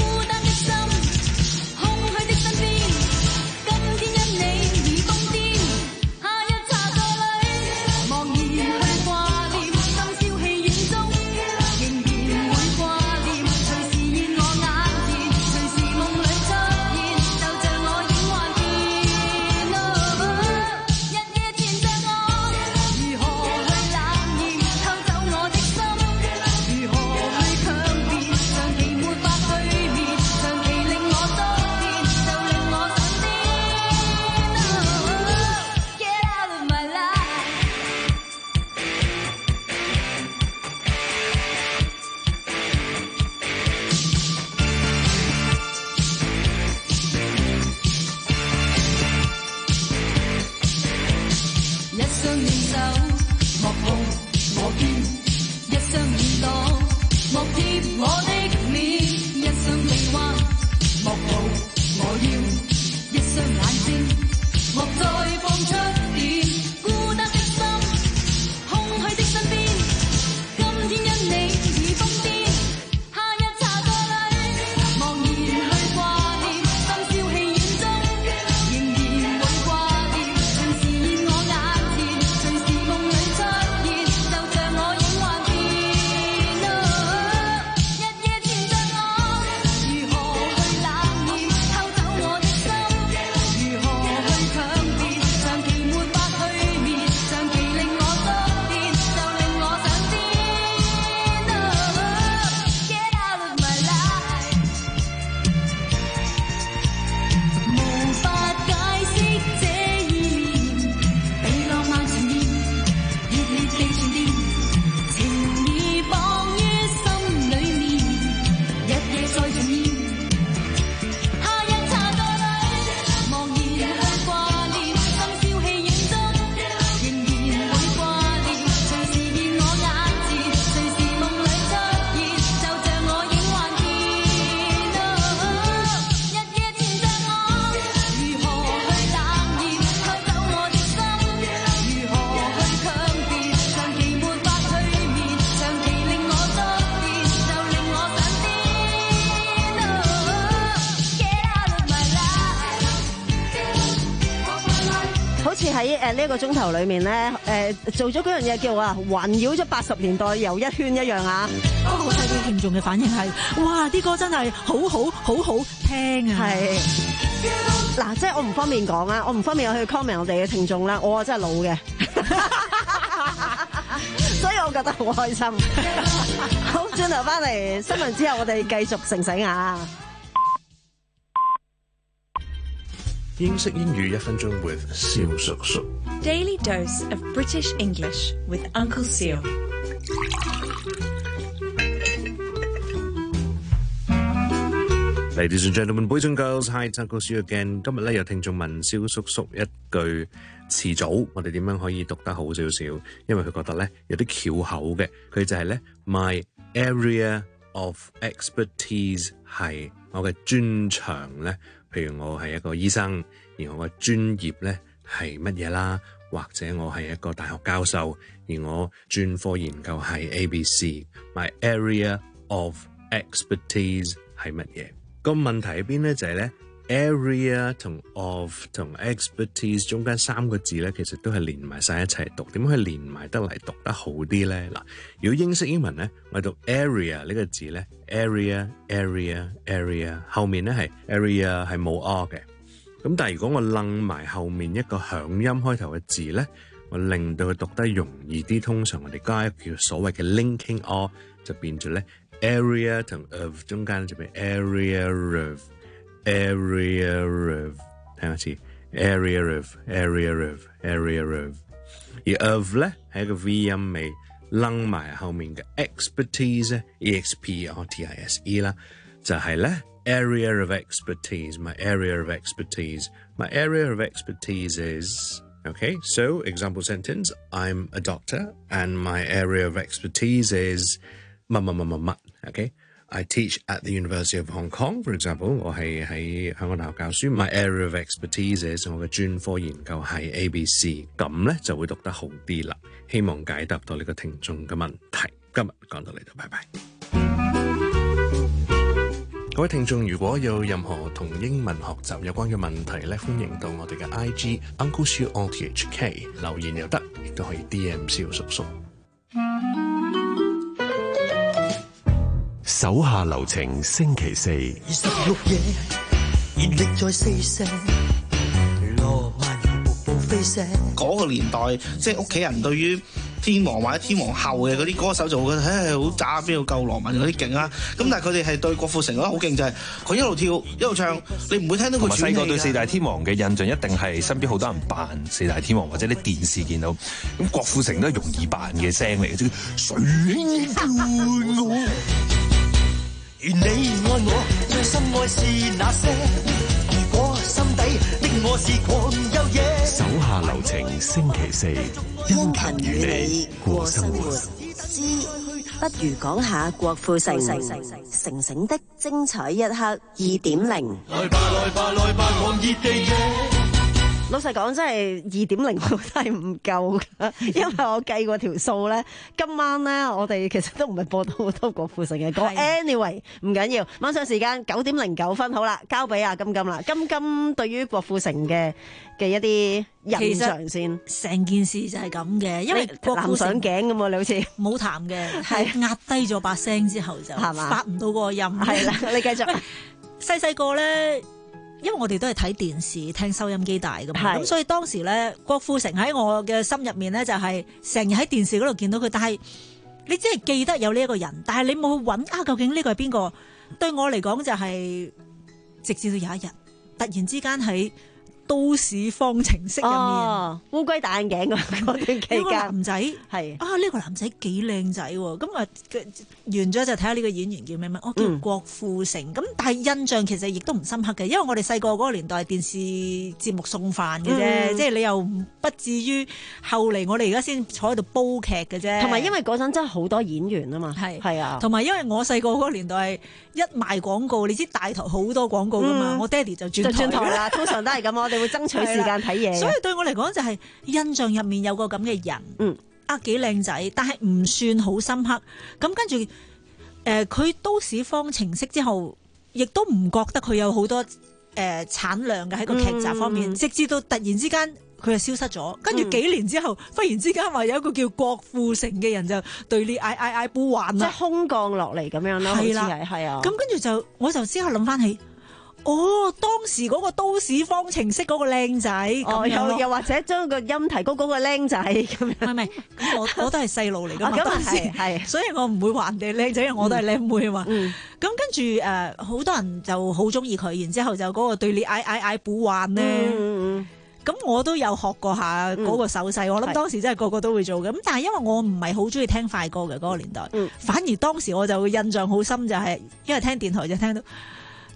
喺誒呢一個鐘頭裏面咧，誒做咗嗰樣嘢叫啊環繞咗八十年代遊一圈一樣啊！ 我睇啲聽眾嘅反應係，哇！啲歌真係好好好好聽啊！ 係嗱，即係我唔方便講啊，我唔方便去 comment 我哋嘅聽眾啦，我啊真係老嘅，所以我覺得好開心。好，轉頭翻嚟新聞之後，我哋繼續醒醒啊！ 英式英語一分鐘 with 蕭叔叔。 Daily dose of British English with Uncle Seal。 Ladies and gentlemen, boys and girls, hi, it's Uncle Siu again。今日咧有聽眾問蕭叔叔一句詞組，我哋點樣可以讀得好少少？因為佢覺得咧有啲翹口嘅，佢就係咧 My area of expertise 係我嘅專長咧，譬如我係一個醫生，而我嘅專業咧係乜嘢啦？或者我係一個大學教授，而我專科研究係 A B C。My area of expertise 係乜嘢？個問題喺邊咧？就係咧 area 同 of 同 expertise 中間三個字咧，其實都係連埋晒一齊讀。點樣去連埋得嚟讀得好啲咧？嗱，如果英式英文咧，我讀 area 呢個字咧 ，area area area 後面咧係 area 係冇 r 嘅。咁但係如果我楞埋後面一個響音開頭嘅字咧，我令到佢讀得容易啲。通常我哋加一個叫所謂嘅 linking r， 就變咗咧 area 同 of 中間就變 area of area of， 聽一次 area of area of area of， 而 of 咧係一個 v 音尾，楞埋後面嘅 expertise e x p r t i s e 啦，就係咧。Area of expertise, my area of expertise. My area of expertise is, okay, so example sentence, I'm a doctor and my area of expertise is乜乜乜乜乜, okay? I teach at the University of Hong Kong, for example, 我係喺香港大學教書. My area of expertise is 我嘅專科研究係 A B C. 咁咧就會讀得好啲啦。希望解答到呢個聽眾嘅問題。今日講到呢度，拜拜。各位聽眾，如果有任何同英文學習有關嘅問題咧，歡迎到我哋嘅 I G Uncle Siu R T H K 留言又得，亦都可以 D M 蕭叔叔。 手下留情，星期四。 二十六夜，熱力在四射，羅曼步步飛射。 嗰個年代，即係屋企人對於天王或者天王後嘅嗰啲歌手就會覺得，唉，好渣，邊度夠羅文嗰啲勁啊！咁但係佢哋係對郭富城覺得好勁，就係佢一路跳一路唱，你唔會聽到佢轉氣嘅。 細個對四大天王嘅印象一定係身邊好多人扮四大天王，或者啲電視見到，咁郭富城都係容易扮嘅聲嚟嘅，即係誰輕叫我？ 願你愛我，最深愛是那些。如果心底的我是狂又野。 手下留情，星期四，殷勤與你過生活。 之不如講下郭富城，城城的精彩一刻二點零。 來吧來吧來吧，狂熱地野。 老實講，真係二點零都真係唔夠㗎，因為我計過條數咧，今晚咧我哋其實都唔係播到好多郭富城嘅歌。anyway 唔緊要，晚上時間九點零九分，好啦，交俾阿金金啦。金金對於郭富城嘅嘅一啲印象先， 成件事就係咁嘅，因為郭富城上頸咁喎，你好似冇彈嘅，係壓低咗把聲之後就發唔到嗰個音。 係啦，你繼續。 細細個咧。因為我哋都係睇電視聽收音機大㗎嘛，咁所以當時咧郭富城喺我嘅心入面咧就係成日喺電視嗰度見到佢，但係你只係記得有呢一個人，但係你冇去揾啊究竟呢個係邊個？對我嚟講就係、是、直至到有一日突然之間喺都市方程式入面， 哦、烏龜戴眼鏡嗰段期間， 呢個男仔係啊，呢、呢個男仔幾靚仔喎，咁啊完咗就睇下呢個演員叫咩名，我、哦、叫郭富城，咁、嗯、但係印象其實亦都唔深刻嘅，因為我哋細個嗰個年代電視節目送飯嘅啫，嗯、即係你又不至於後嚟我哋而家先坐喺度煲劇嘅啫， 同埋因為嗰陣真係好多演員啊嘛，係係啊， 同埋因為我細個嗰個年代一賣廣告，你知大台好多廣告噶嘛，嗯、我爹哋就轉台啦， 通常都係咁，我哋會爭取時間睇嘢， 所以對我嚟講就係印象入面有個咁嘅人，嗯，啊幾靚仔，但係唔算好深刻。咁跟住，誒、呃、佢都市方程式之後，亦都唔覺得佢有好多誒、呃、產量嘅喺個劇集方面，嗯、直至到突然之間佢就消失咗。跟住幾年之後，嗯、忽然之間話有一個叫郭富城嘅人就對你嗌嗌嗌呼喚啦， 即係空降落嚟咁樣咯，好似係係啊。 咁跟住就我就之後諗翻起。哦，當時嗰個都市方程式嗰個靚仔， 哦，又又或者將個音提高嗰個靚仔咁樣， 唔係唔係，咁我我都係細路嚟噶嘛， 當時係， 所以我唔會話人哋靚仔，因為我都係靚妹啊嘛。咁、嗯、跟住誒，好、呃、多人就好中意佢，然之後就嗰個對你嗌嗌嗌補還咧，咁、嗯嗯、我都有學過下嗰個手勢，嗯、我諗當時真係個個都會做嘅。咁但係因為我唔係好中意聽快歌嘅嗰、嗰個年代，嗯、反而當時我就會印象好深，就係因為聽電台就聽到。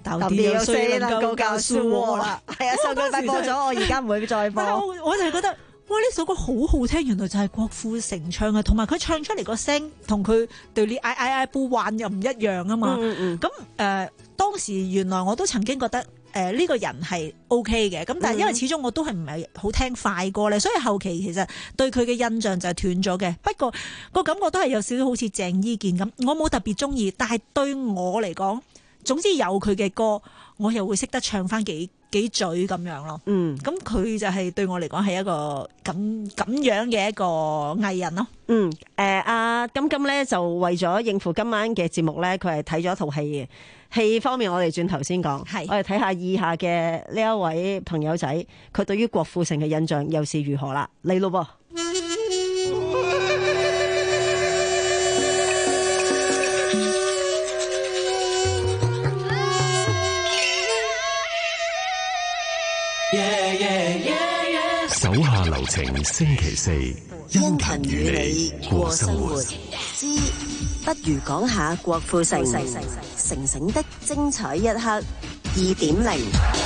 到底有誰能夠告訴我啦？ 係啊，上個禮拜播咗，我而家唔會再播。 我我就係覺得，哇！呢首歌好好聽，原來就係郭富城唱嘅，同埋佢唱出嚟個聲同佢對你嗌嗌嗌呼喚又唔一樣啊嘛。咁誒、嗯嗯呃，當時原來我都曾經覺得。誒、呃、呢、這個人係 O K 嘅，咁但係因為始終我都係唔係好聽快歌咧，所以後期其實對佢嘅印象就係斷咗嘅。不過個感覺都係有少少好似鄭伊健咁，我冇特別中意，但係對我嚟講，總之有佢嘅歌，我又會識得唱翻幾幾嘴咁樣咯。嗯，咁佢就係對我嚟講係一個咁咁樣嘅一個藝人咯。 嗯，誒、呃、阿金金咧就為咗應付今晚嘅節目咧，佢係睇咗一套戲嘅。戲方面我哋轉頭先講，我哋睇下以下嘅呢一位朋友仔，佢對於郭富城嘅印象又是如何啦？嚟咯噃！ 手下留情，星期四，殷勤與你過生活。 之不如講下郭富城，城城的精彩一刻二點零。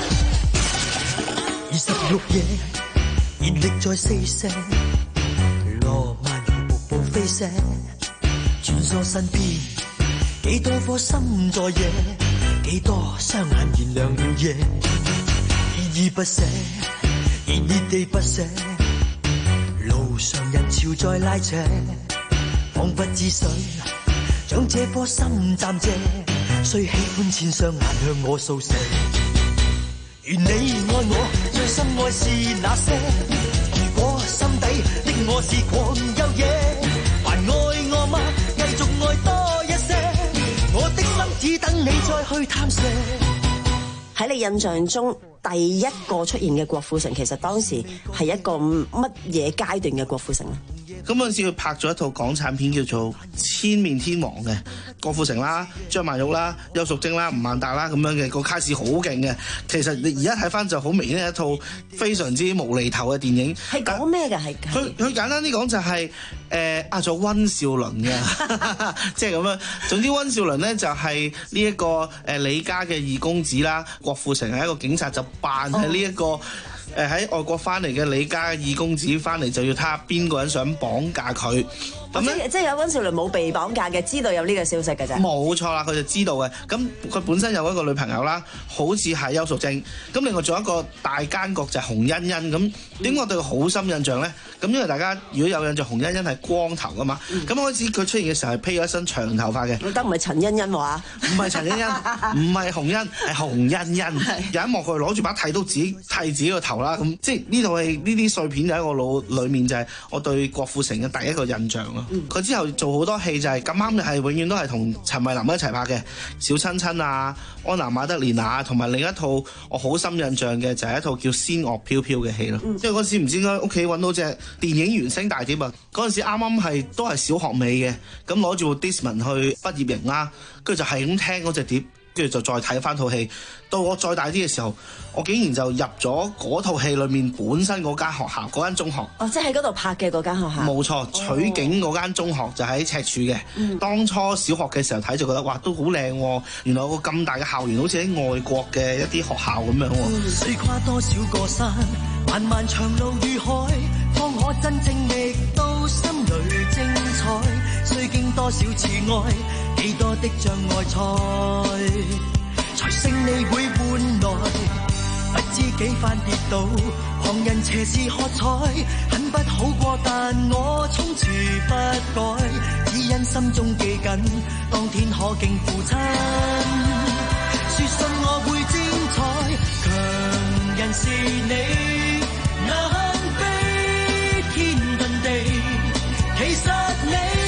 二十六夜，熱力在四射，羅曼如瀑布飛射，穿梭身邊，幾多顆心在夜，幾多雙眼燃亮了夜，依依不捨，熱熱地不捨，路上人潮在拉扯，彷彿只想將這顆心暫借，雖喜歡千雙眼向我掃射。願你愛我，最深愛是那些。如果心底的我是狂又野，還愛我嗎？繼續愛多一些，我的心只等你再去探射。 喺你印象中，第一個出現嘅郭富城，其實當時係一個乜嘢階段嘅郭富城咧？ 咁嗰陣時佢拍咗一套港產片叫做《千面天王》嘅，郭富城啦、張曼玉啦、邱淑貞啦、吳孟達啦咁樣嘅，個卡士好勁嘅。其實你而家睇翻就好明顯係一套非常之無厘頭嘅電影。 係講咩嘅？係佢佢簡單啲講就係誒壓咗溫兆倫嘅，即係咁樣。總之溫兆倫咧就係呢一個誒李家嘅二公子啦，郭富城係一個警察，就扮係呢一個。哦誒喺外國翻嚟嘅李家二公子翻嚟就要睇下邊個人想綁架佢，咁咧即係有溫兆倫冇被綁架嘅，知道有呢個消息嘅啫。 冇錯啦，佢就知道嘅。咁佢本身有一個女朋友啦，好似係邱淑貞。咁另外仲有一個大奸角就係洪欣欣。咁點解我對佢好深印象咧？咁因為大家如果有印象，洪欣欣係光頭噶嘛。咁、嗯、開始佢出現嘅時候係披咗一身長頭髮嘅。 得唔係陳欣欣話？ 唔係陳欣欣，唔係洪欣，係洪欣欣。有一幕佢攞住把剃刀自己剃自己個頭啦。咁即係呢套戲呢啲碎片就喺我腦裡面就係我對郭富城嘅第一個印象咯。佢、嗯、之後做好多戲就係咁啱，係永遠都係同陳慧琳一齊拍嘅《小親親》啊、《安娜瑪德蓮娜》，同埋另一套我好深印象嘅就係一套叫《仙樂飄飄》嘅戲咯。嗯、因為嗰時唔知點解屋企揾到隻電影原聲大碟啊，嗰陣時啱啱係都係小學尾嘅，咁攞住部 Discman 去畢業營啦，跟住就係咁聽嗰隻碟。跟住就再睇翻套戲，到我再大啲嘅時候，我竟然就入咗嗰套戲裏面本身嗰間學校，嗰間中學。 哦，即係喺嗰度拍嘅嗰間學校。 冇錯，取景嗰間中學就喺赤柱嘅。嗯、當初小學嘅時候睇就覺得，哇，都好靚喎！原來有個咁大嘅校園，好似喺外國嘅一啲學校咁樣喎。 水跨多少個山，漫漫長路與海，方可真正覓到心裏精彩。需經多少次愛，幾多的障礙賽，才勝利會換來。不知幾番跌倒，旁人斜視喝彩，很不好過，但我從處不改，只因心中記緊，當天可敬父親。說信我會精彩，強人是你，能飛天遁地，其實你。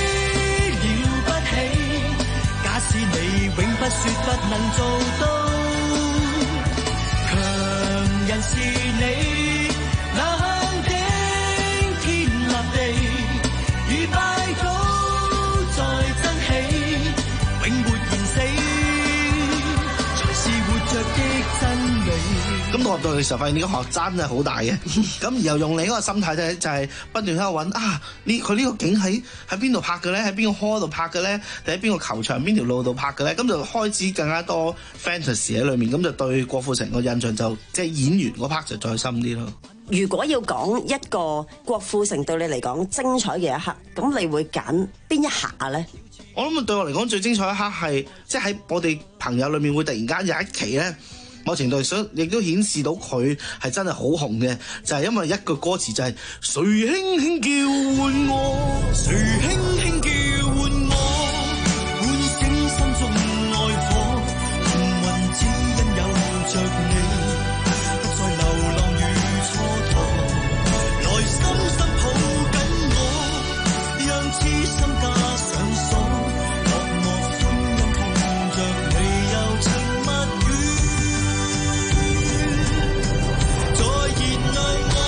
是你永不說不能做到，強人是你，能頂天立地，如拜倒再爭起，永沒言死，才是活着的真理。 咁個入到去嘅時候，發現呢個學校真係好大嘅。咁然後用另一個心態咧，就係不斷喺度揾啊，呢佢呢個景喺喺邊度拍嘅咧？喺邊個 hall 度拍嘅咧？定喺邊個球場邊條路度拍嘅咧？咁就開始更加多 fantasy 喺裏面，咁就對郭富城個印象就即係演員嗰 part 就再深啲咯。 如果要講一個郭富城對你嚟講精彩嘅一刻，咁你會揀邊一下咧？ 我諗對我嚟講最精彩一刻係即係喺我哋朋友裏面會突然間有一期咧，某程度上亦都顯示到佢係真係好紅嘅，就係、是、因為一句歌詞就係、是、誰輕輕叫喚我，誰輕輕叫喚我，喚醒心中愛火，幸運只因有着你，不再流浪與蹉跎，來深深抱緊我，讓痴心加上鎖，默默歡欣痛着你柔情蜜語，再燃亮我。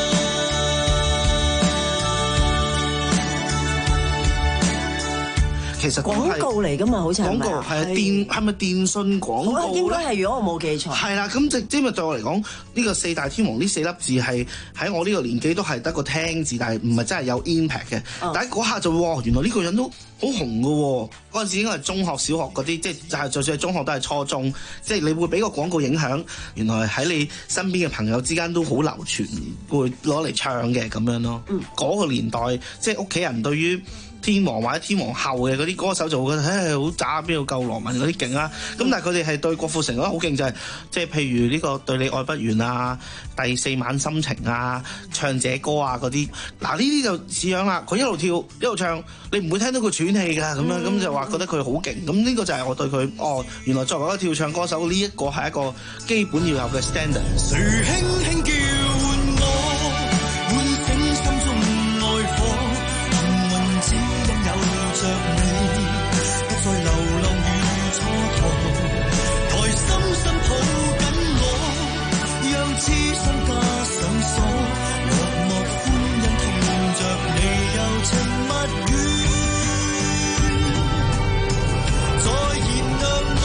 其實廣告嚟㗎嘛，好似係廣告係啊，電係咪電信廣告咧？ 應該係，如果我冇記錯。 係啦，咁即即係對我嚟講，呢個四大天王呢四粒字係喺我呢個年紀都係得個聽字，但係唔係真係有 impact 嘅。 嗯、 但係嗰下就哇，原來呢個人都好紅㗎喎！嗰陣時應該係中學、小學嗰啲，即係就係就算係中學都係初中，即係你會俾個廣告影響，原來喺你身邊嘅朋友之間都好流傳，會攞嚟唱嘅咁樣咯。嗰、嗯、個年代，即係屋企人對於天王或者天王後嘅嗰啲歌手就會覺得，唉，好渣，邊度夠羅文嗰啲勁啊！咁、嗯、但係佢哋係對郭富城覺得好勁，就係即係譬如呢個對你愛不完啊、第四晚心情啊、唱這歌啊嗰啲。嗱呢啲就似樣啦，佢一路跳一路唱，你唔會聽到佢喘氣㗎咁樣，咁、嗯、就話覺得佢好勁。咁呢個就係我對佢，哦，原來作為一個跳唱歌手，呢、這、一個係一個基本要有嘅 standard。誰輕輕叫喚我，喚醒心中愛火。只因有着你，不再流浪與蹉跎，來深深抱緊我，讓痴心加上鎖，默默歡欣痛着你柔情蜜語，再燃亮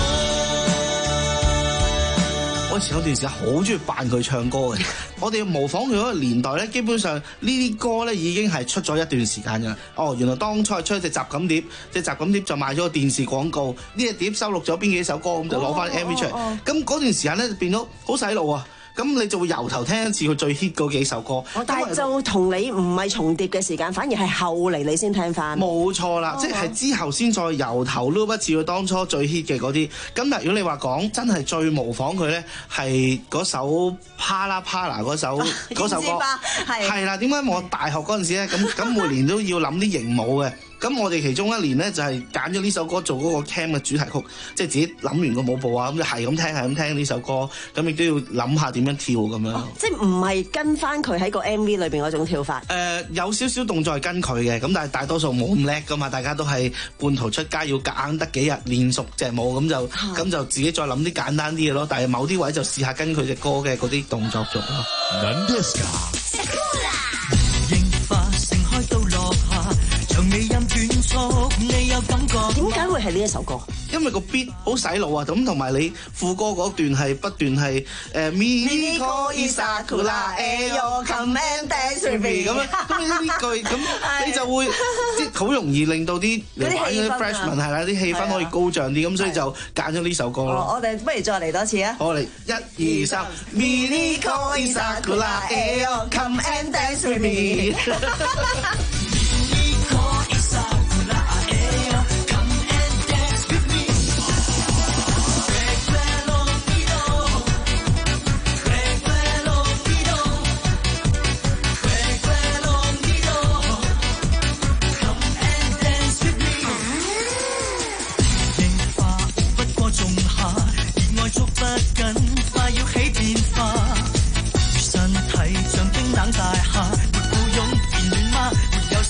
我。我以前有段時間好中意扮佢唱歌嘅。我哋模仿佢嗰個年代咧，基本上呢啲歌咧已經係出咗一段時間㗎。哦，原來當初係出一隻集錦碟，隻集錦碟就賣咗個電視廣告，呢隻碟收錄咗邊幾首歌，咁就攞翻 M V 出嚟。咁、哦、嗰、哦哦、段時間咧就變咗好洗腦啊！咁你就會由頭聽一次佢最 hit 嗰幾首歌。 哦、但係就同你唔係重疊嘅時間，反而係後嚟你先聽翻。 冇錯啦， 哦、 即係之後先再由頭撈一次佢當初最 hit 嘅嗰啲。咁但係如果你話講真係最模仿佢咧，係嗰首啪啦啪啦嗰首嗰首歌。係係啦，點解我大學嗰陣時咧，咁咁每年都要諗啲型舞嘅？咁我哋其中一年咧就係揀咗呢首歌做嗰個 cam 嘅主題曲，即係自己諗完個舞步啊，咁就係咁聽係咁聽呢首歌，咁亦都要諗下點樣跳咁樣。 哦、即係唔係跟翻佢喺個 M V 裏邊嗰種跳法？誒、 呃，有少少動作係跟佢嘅，咁但係大多數冇咁叻噶嘛，大家都係半途出街要夾硬得幾日練熟隻舞，咁就咁、啊、就自己再諗啲簡單啲嘅咯。但係某啲位就試下跟佢隻歌嘅嗰啲動作做咯。 點解會係呢一首歌？ 因為個 beat 好洗腦啊，咁同埋你副歌嗰段係不斷係誒 Miko Isakura Ayo Come and Dance with me 咁樣，咁呢呢句咁你就會即係好容易令到啲嚟玩嗰啲 freshman 係啦，啲氣氛可以高漲啲，咁所以就揀咗呢首歌咯。 我哋不如再嚟多次啊！ 好嚟一二三 Miko Isakura Ayo Come and Dance with me。 大廈，沒有勇變暖嗎？沒有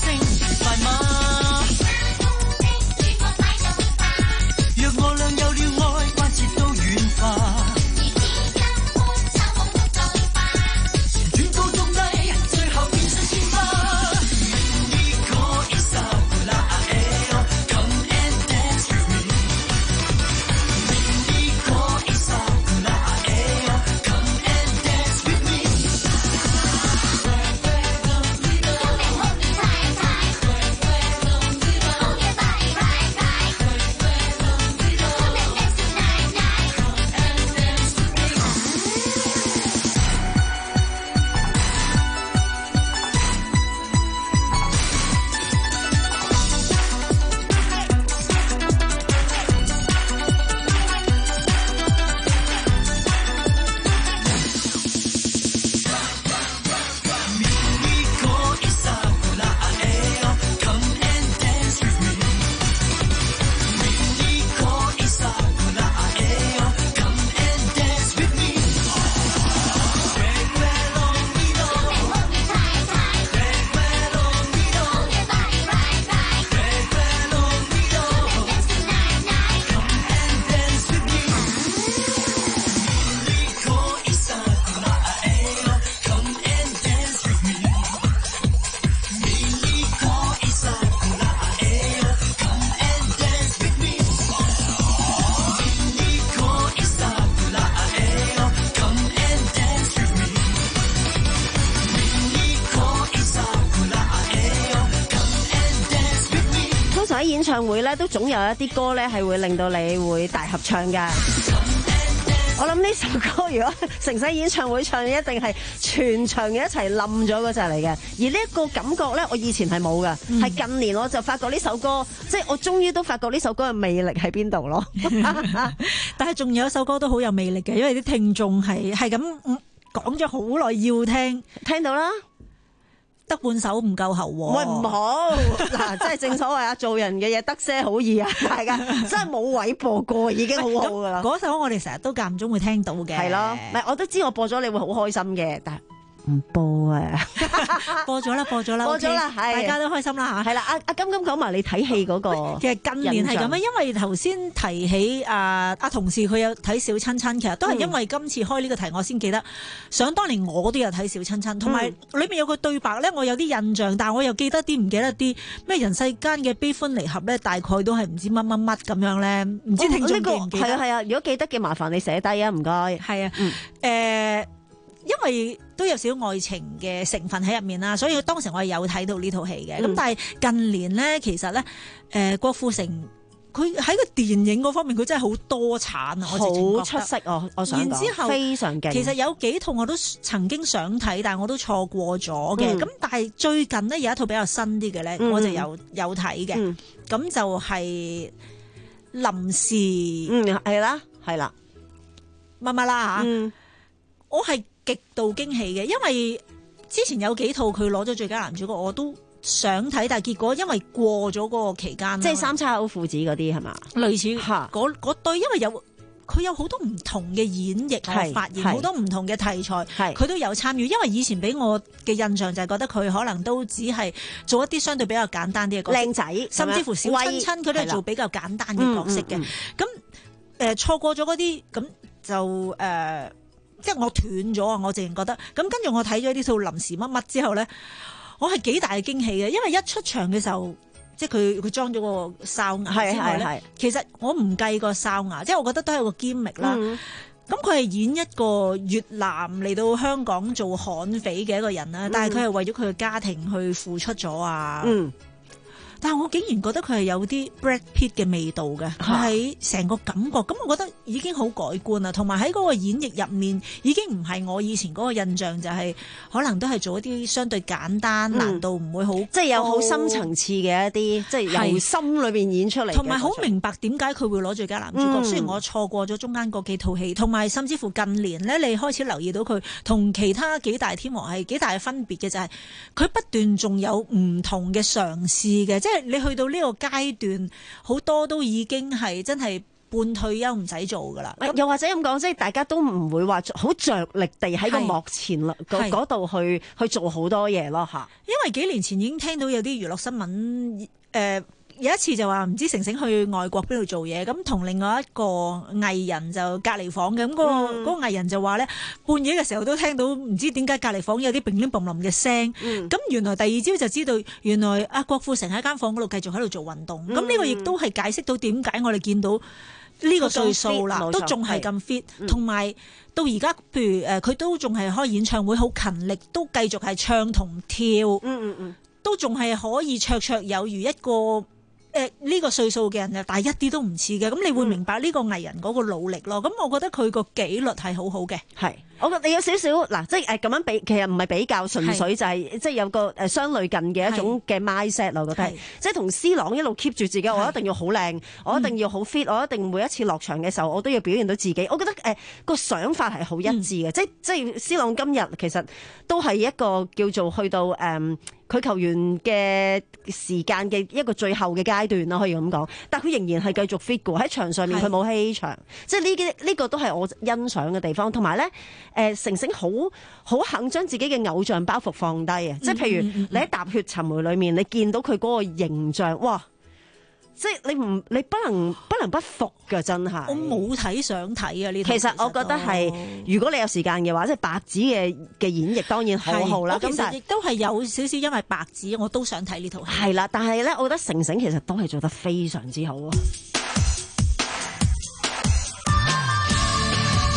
演唱會咧，都總有一啲歌咧係會令到你會大合唱㗎。我諗呢首歌如果城西演唱會唱，一定係全場嘅一齊冧咗嗰隻嚟嘅。而呢一個感覺咧，我以前係冇嘅，係、嗯、近年我就發覺呢首歌，即係我終於都發覺呢首歌嘅魅力喺邊度咯。 但係仲有一首歌都好有魅力嘅，因為啲聽眾係係咁講咗好耐要聽， 聽到啦。 得半首唔夠喉喎， 喂唔好嗱，即係正所謂啊，做人嘅嘢得些好易啊，係噶，真係冇位播過已經好好噶啦。 嗰首我哋成日都間唔中會聽到嘅， 係咯，唔係我都知我播咗你會好開心嘅，但係唔播啊， 播咗啦，播咗啦， 播咗啦，係大家都開心啦嚇。 係啦，阿阿金金講埋你睇戲嗰個， 其實近年係咁啊，因為頭先提起啊阿同事佢有睇小親親，其實都係因為今次開呢個題我先記得。想當年我都有睇小親親，同埋裏面有個對白咧，我有啲印象，但係我又記得啲唔記得啲咩人世間嘅悲歡離合咧，大概都係唔知乜乜乜咁樣咧，唔知聽眾記唔記得？ 係啊係啊，如果記得嘅麻煩你寫低啊，唔該。 係啊，誒。因為都有少少愛情嘅成分喺入面啦，所以當時我係有睇到呢套戲嘅。咁、嗯、但係近年咧，其實咧，誒、呃、郭富城佢喺個電影嗰方面，佢真係好多產啊！我好出色哦！我想講，然之後非常勁。其實有幾套我都曾經想睇，但係我都錯過咗嘅。咁、嗯、但係最近呢，有一套比較新啲嘅咧，嗯、我就有有睇嘅。咁、嗯、就係臨時， 嗯係啦係啦， 乜乜啦嚇。 嗯、 我係。極度驚喜嘅，因為之前有幾套佢攞咗最佳男主角，我都想睇，但係結果因為過咗嗰個期間， 即係三叉口父子嗰啲係嘛？ 類似嗰嗰對，因為有佢有好多唔同嘅演繹，我發現好多唔同嘅題材，佢都有參與。因為以前俾我嘅印象就係覺得佢可能都只係做一啲相對比較簡單啲嘅角色， 靚仔， 甚至乎小親親佢都係做比較簡單嘅角色嘅。咁誒錯過咗嗰啲，咁就誒。呃即係我斷咗啊！我淨係覺得咁，跟住我睇咗呢套臨時乜乜之後咧，我係幾大嘅驚喜嘅，因為一出場嘅時候，即係佢佢裝咗個哨牙之外咧，其實我唔計個哨牙，即係我覺得都係個 gimmick啦。咁佢係演一個越南嚟到香港做悍匪嘅一個人啦，嗯、但係佢係為咗佢嘅家庭去付出咗啊。嗯但係我竟然覺得佢係有啲 Brad Pitt 嘅味道嘅，佢喺成個感覺，咁我覺得已經好改觀啦。同埋喺嗰個演繹入面，已經唔係我以前嗰個印象，就係、是、可能都係做一啲相對簡單，嗯、難度唔會好，即係有好深層次嘅一啲，即係由心裏邊演出嚟。 同埋好明白點解佢會攞最佳男主角。嗯、雖然我錯過咗中間嗰幾套戲，同埋甚至乎近年咧，你開始留意到佢同其他幾大天王係幾大嘅分別嘅，就係、是、佢不斷仲有唔同嘅嘗試嘅，即係你去到呢個階段，好多都已經係真係半退休唔使做噶啦。 又或者咁講，即係大家都唔會話好着力地喺個幕前嗰度去去做好多嘢咯嚇。 因為幾年前已經聽到有啲娛樂新聞，誒、呃、有一次就話唔知成成去外國邊度做嘢，咁同另外一個藝人就隔離房嘅，咁、那、嗰個嗰、嗯、個藝人就話咧，半夜嘅時候都聽到唔知點解隔離房有啲乒鈴乓啷嘅聲，咁、嗯、原來第二朝就知道原來阿郭富城喺間房嗰度繼續喺度做運動，咁呢、嗯、個亦都係解釋到點解我哋見到呢個歲數啦，都仲係咁 fit，同埋到而家譬如誒佢都仲係開演唱會好勤力，都繼續係唱同跳，嗯嗯嗯，都仲係可以綽綽有餘一個。誒呢、呃這個歲數嘅人啊，但係一啲都唔似嘅，咁你會明白呢個藝人嗰個努力咯。咁我覺得佢個紀律係好好嘅。係， 我覺得你有少少嗱，即係誒咁樣比，其實唔係比較，純粹就係、是、即係有個誒相類近嘅一種嘅 mindset 我覺得係，即係同 C 朗一路 keep 住自己，我一定要好靚，我一定要好 fit，我一定每一次落場嘅時候，我都要表現到自己。我覺得誒個、呃、想法係好一致嘅、嗯，即即係 C 朗今日其實都係一個叫做去到誒。嗯佢球員嘅時間嘅一個最後嘅階段啦，可以咁講。但係佢仍然係繼續 fit 嘅喺場上面，佢冇欺場，即係呢啲呢個都係我欣賞嘅地方。同埋咧，誒、呃、成成好好肯將自己嘅偶像包袱放低啊！即係譬如你喺《踏血尋梅》裏面，你見到佢嗰個形象，哇！即係你唔你不能不能不服㗎，真係。 我冇睇想睇啊呢套。 其實我覺得係，如果你有時間嘅話，即係白紙嘅嘅演繹當然好好啦。 咁其實亦都係有少少因為白紙，我都想睇呢套戲。 係啦，但係咧，我覺得成成其實都係做得非常之好啊。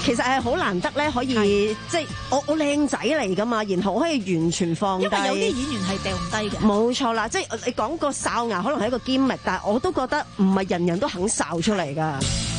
其實係好難得咧，可以即係我我靚仔嚟噶嘛，然後可以完全放低。 因為有啲演員係掉唔低嘅。 冇錯啦，即係你講個哨牙可能係一個 gimmick，但係我都覺得唔係人人都肯哨出嚟㗎。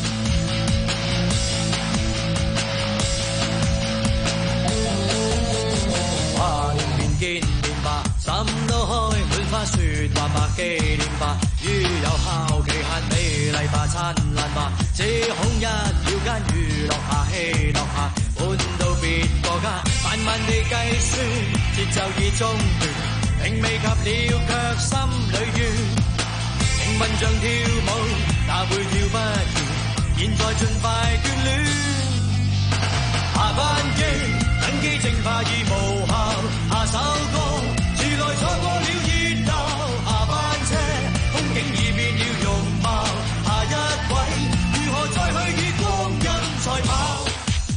跨年面見面吧，心都開滿花雪，畫白紀念吧。於有效期限美麗吧，燦爛吧。只恐一秒間娛樂下戲樂下，換到別個家，慢慢地計算，節奏已中斷，並未及了卻心裏怨。命運像跳舞，哪會跳不完？現在盡快眷戀。下班機，等機淨化已無效。下首歌，遲來錯過了熱鬧。下班車，風景已變了容貌。下一位，如何再去與光陰賽跑？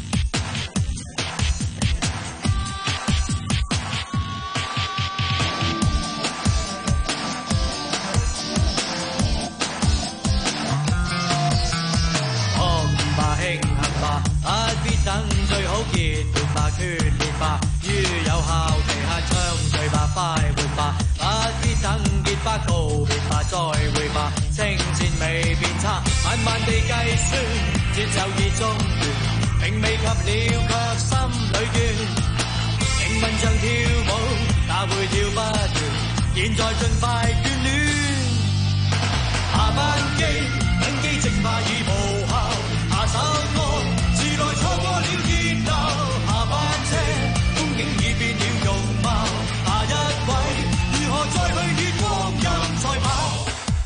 學兒吧，慶幸吧，不必等最好結伴吧，決裂吧，於有效期限暢聚吧，快活吧，不必等結巴告別吧，再會吧，聲線未變差，慢慢地計算，節奏已中斷，並未及了卻心裏怨。命運像跳舞，哪會跳不斷？現在盡快眷戀。下班機，等機淨化已無效。下首歌，遲來錯過了熱鬧。下班車，風景已變了容貌。下一位，如何再去與光陰賽跑？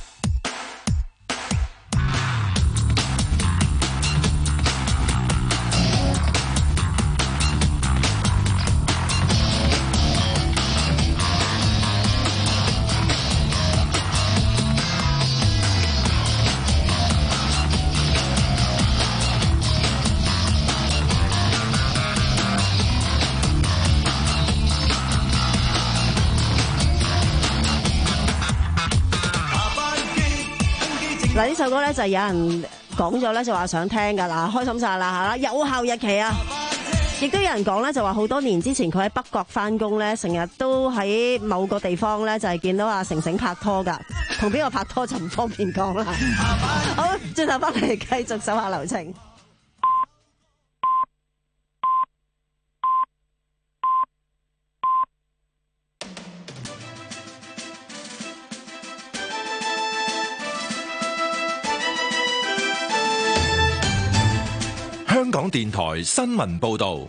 嗱，呢首歌咧就有人講咗咧，就話想聽噶啦，開心晒啦嚇！有效日期啊，亦都有人講咧，就話好多年之前佢喺北角翻工咧，成日都喺某個地方咧，就係見到阿成成拍拖噶，同邊個拍拖就唔方便講啦。好，轉頭翻嚟繼續手下留情。 香港電台新聞報導，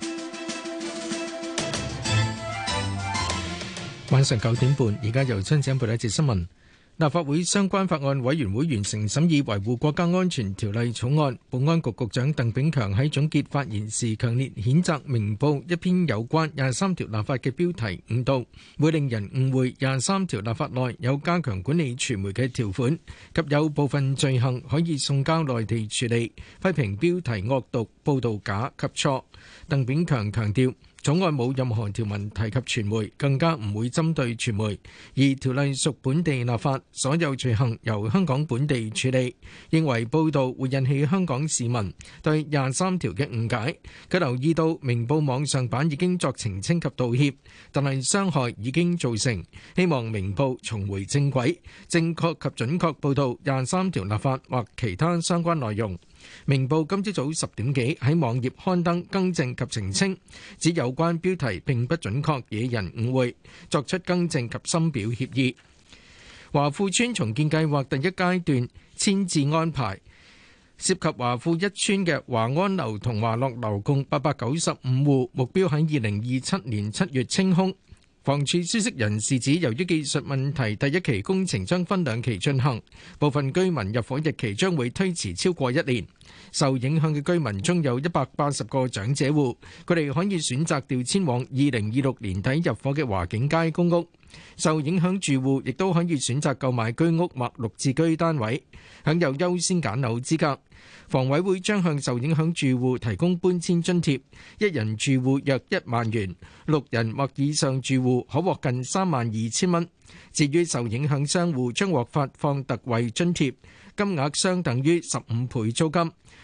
晚上九點半，而家由張子報一節新聞。立法會相關法案委員會完成審議《維護國家安全條例草案》，保安局局長鄧炳強喺總結發言時強烈譴責明報一篇有關廿三條立法嘅標題誤導，會令人誤會廿三條立法內有加強管理傳媒嘅條款，及有部分罪行可以送交內地處理，批評標題惡毒、報導假及錯。鄧炳強強調，草案冇任何條文提及傳媒，更加唔會針對傳媒，而條例屬本地立法，所有罪行由香港本地處理。認為報道會引起香港市民對廿三條嘅誤解。佢留意到明報網上版已經作澄清及道歉，但係傷害已經造成，希望明報重回正軌，正確及準確報導廿三條立法或其他相關內容。明報今朝早十點幾喺網頁刊登更正及澄清，指有關標題並不準確，惹人誤會，作出更正及深表歉意。華富村重建計劃第一階段遷置安排，涉及華富一村嘅華安樓同華樂樓共八百九十五戶，目標喺二零二七年七月清空。房署消息人士指，由於技術問題，第一期工程將分兩期進行，部分居民入伙日期將會推遲超過一年。受影響嘅居民中有一百八十個長者戶，佢哋可以選擇調遷往二零二六年底入伙嘅華景街公屋。受影響住戶亦都可以選擇購買居屋或綠置居單位，享有優先揀樓資格。房委會將向受影響住戶提供搬遷津貼，一人住戶約一萬元，六人或以上住戶可獲近三萬二千蚊。至於受影響商戶將獲發放特惠津貼，金額相等於十五倍租金，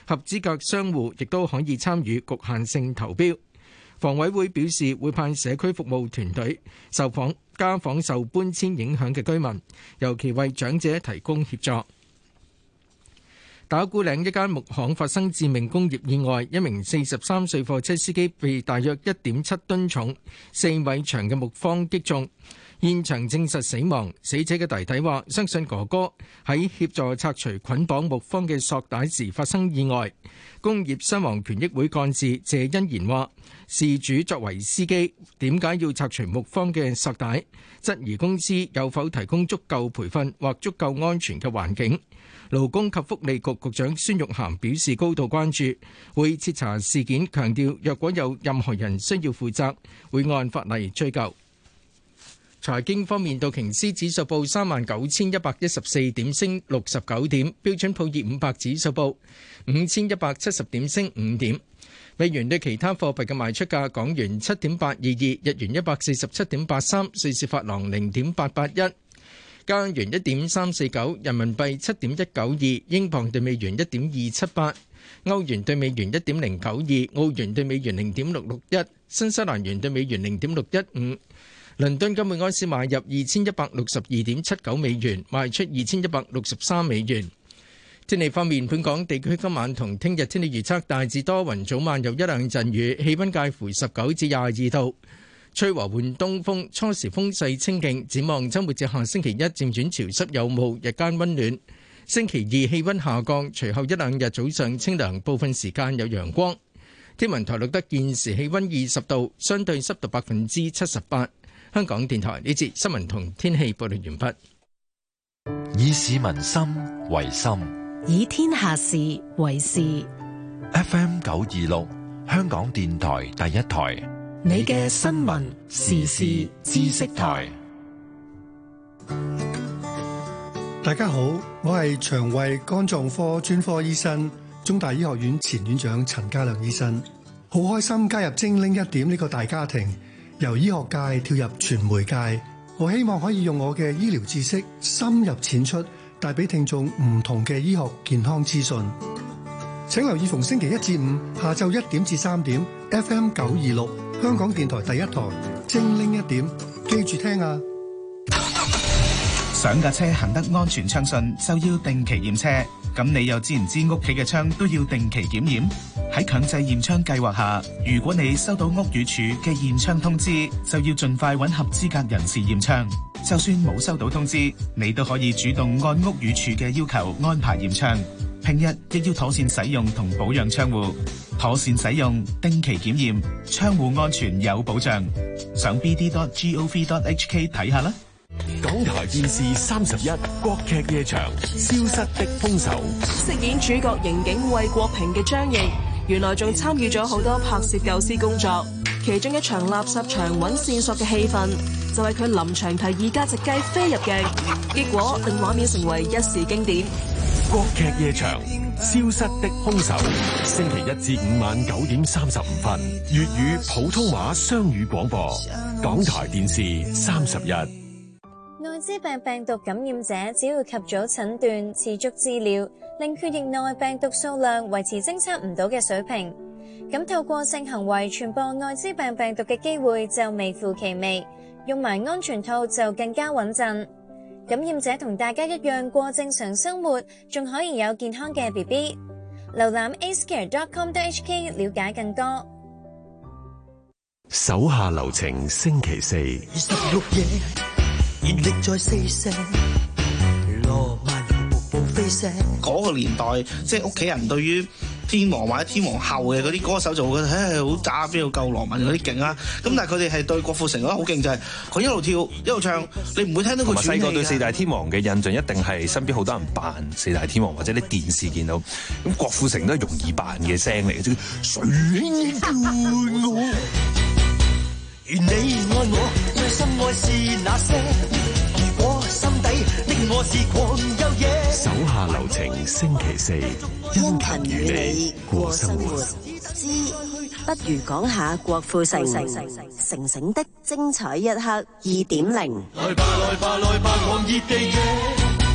合資格商戶亦都可以參與局限性投標。房委會表示會派社區服務團隊受訪家訪受搬遷影響嘅居民，尤其為長者提供協助。打鼓嶺一間木行發生致命工業意外，一名四十三歲貨車司機被大約一點七噸重、四米長嘅木方擊中，現場證實死亡。死者嘅弟弟話：相信哥哥喺協助拆除捆綁木方嘅索帶時發生意外。工業傷亡權益會幹事謝欣然話：事主作為司機，點解要拆除木方嘅索帶？質疑公司有否提供足夠培訓或足夠安全嘅環境。勞工及福利局局長孫玉菡表示高度關注，會徹查事件，強調若果有任何人需要負責，會按法例追究。財經方面，道瓊斯指數報三萬九千一百一十四點，升六十九點；標準普爾五百指數報五千一百七十點，升五點。美元對其他貨幣嘅賣出價：港元七點八二二，日元一百四十七點八三，瑞士法郎零點八八一。加元一點三四九，人民幣七點一九二，英鎊對美元一點二七八，歐元對美元一點零九二，澳元對美元零點六六一，新西蘭元對美元零點六一五。倫敦金每安士買入二千一百六十二點七九美元，賣出二千一百六十三美元。天氣方面，本港地區今晚同聽日天氣預測大致多雲，早晚有一兩陣雨，氣溫介乎十九至廿二度。吹和緩東風，初時風勢清勁。展望周末至下星期一漸轉潮濕有霧，日間溫暖。星期二氣溫下降，隨後一兩日早上清涼，部分時間有陽光。天文台錄得現時氣溫二十度，相對濕度百分之七十八。香港電台呢節新聞同天氣報道完畢。 以市民心為心， 以天下事為事。 F M 九二六，香港電台第一台。 你嘅新聞時事知識台。 大家好，我係腸胃肝臟科專科醫生，中大醫學院前院長陳家亮醫生。好開心加入精靈一點呢個大家庭，由醫學界跳入傳媒界。我希望可以用我嘅醫療知識深入淺出，帶俾聽眾唔同嘅醫學健康資訊。請留意逢星期一至五下晝一點至三點 F M 九二六香港電台第一台精靈一點，記住聽啊！ 想架車行得安全暢順，就要定期驗車。咁你又知唔知屋企嘅窗都要定期檢驗？喺強制驗窗計劃下，如果你收到屋宇署嘅驗窗通知，就要盡快揾合資格人士驗窗。就算冇收到通知，你都可以主動按屋宇署嘅要求安排驗窗。平日亦要妥善使用同保養窗戶，妥善使用，定期檢驗，窗戶安全有保障。上 b d dot gov dot h k 睇下啦。 港台電視三十一國劇夜場，消失的兇手。 飾演主角刑警魏國平嘅張譯，原來仲參與咗好多拍攝構思工作。其中一場垃圾場揾線索嘅戲份，就係佢臨場提議加隻雞飛入鏡，結果令畫面成為一時經典。 國劇夜場，消失的兇手。星期一至五晚九點三十五分，粵語普通話雙語廣播。港台電視三十一。 艾滋病病毒感染者只要及早診斷、持續治療，令血液內病毒數量維持偵測唔到嘅水平，咁透過性行為傳播艾滋病病毒嘅機會就微乎其微。用埋安全套就更加穩陣。感染者同大家一樣過正常生活，仲可以有健康嘅 B B。瀏覽 a c e c a r e dot com dot h k 了解更多。 手下留情，星期四。 十六夜，熱力在四射，羅曼步步飛射。 嗰個年代，即係屋企人對於天王或者天王後嘅嗰啲歌手就會覺得，唉，好渣，邊度夠羅文嗰啲勁啊！咁但係佢哋係對郭富城覺得好勁，就係、是、佢一路跳一路唱，你唔會聽到佢喘氣嘅。 細個對四大天王嘅印象一定係身邊好多人扮四大天王，或者你電視見到咁郭富城都係容易扮嘅聲嚟嘅啫。誰叫我？ 願你愛我，最深愛是那些。如果心底的我是狂又野。 手下留情，星期四，殷勤與你過生活。 之不如講下郭富城，城城的精彩一刻二點零。 來吧來吧來吧，狂熱地野，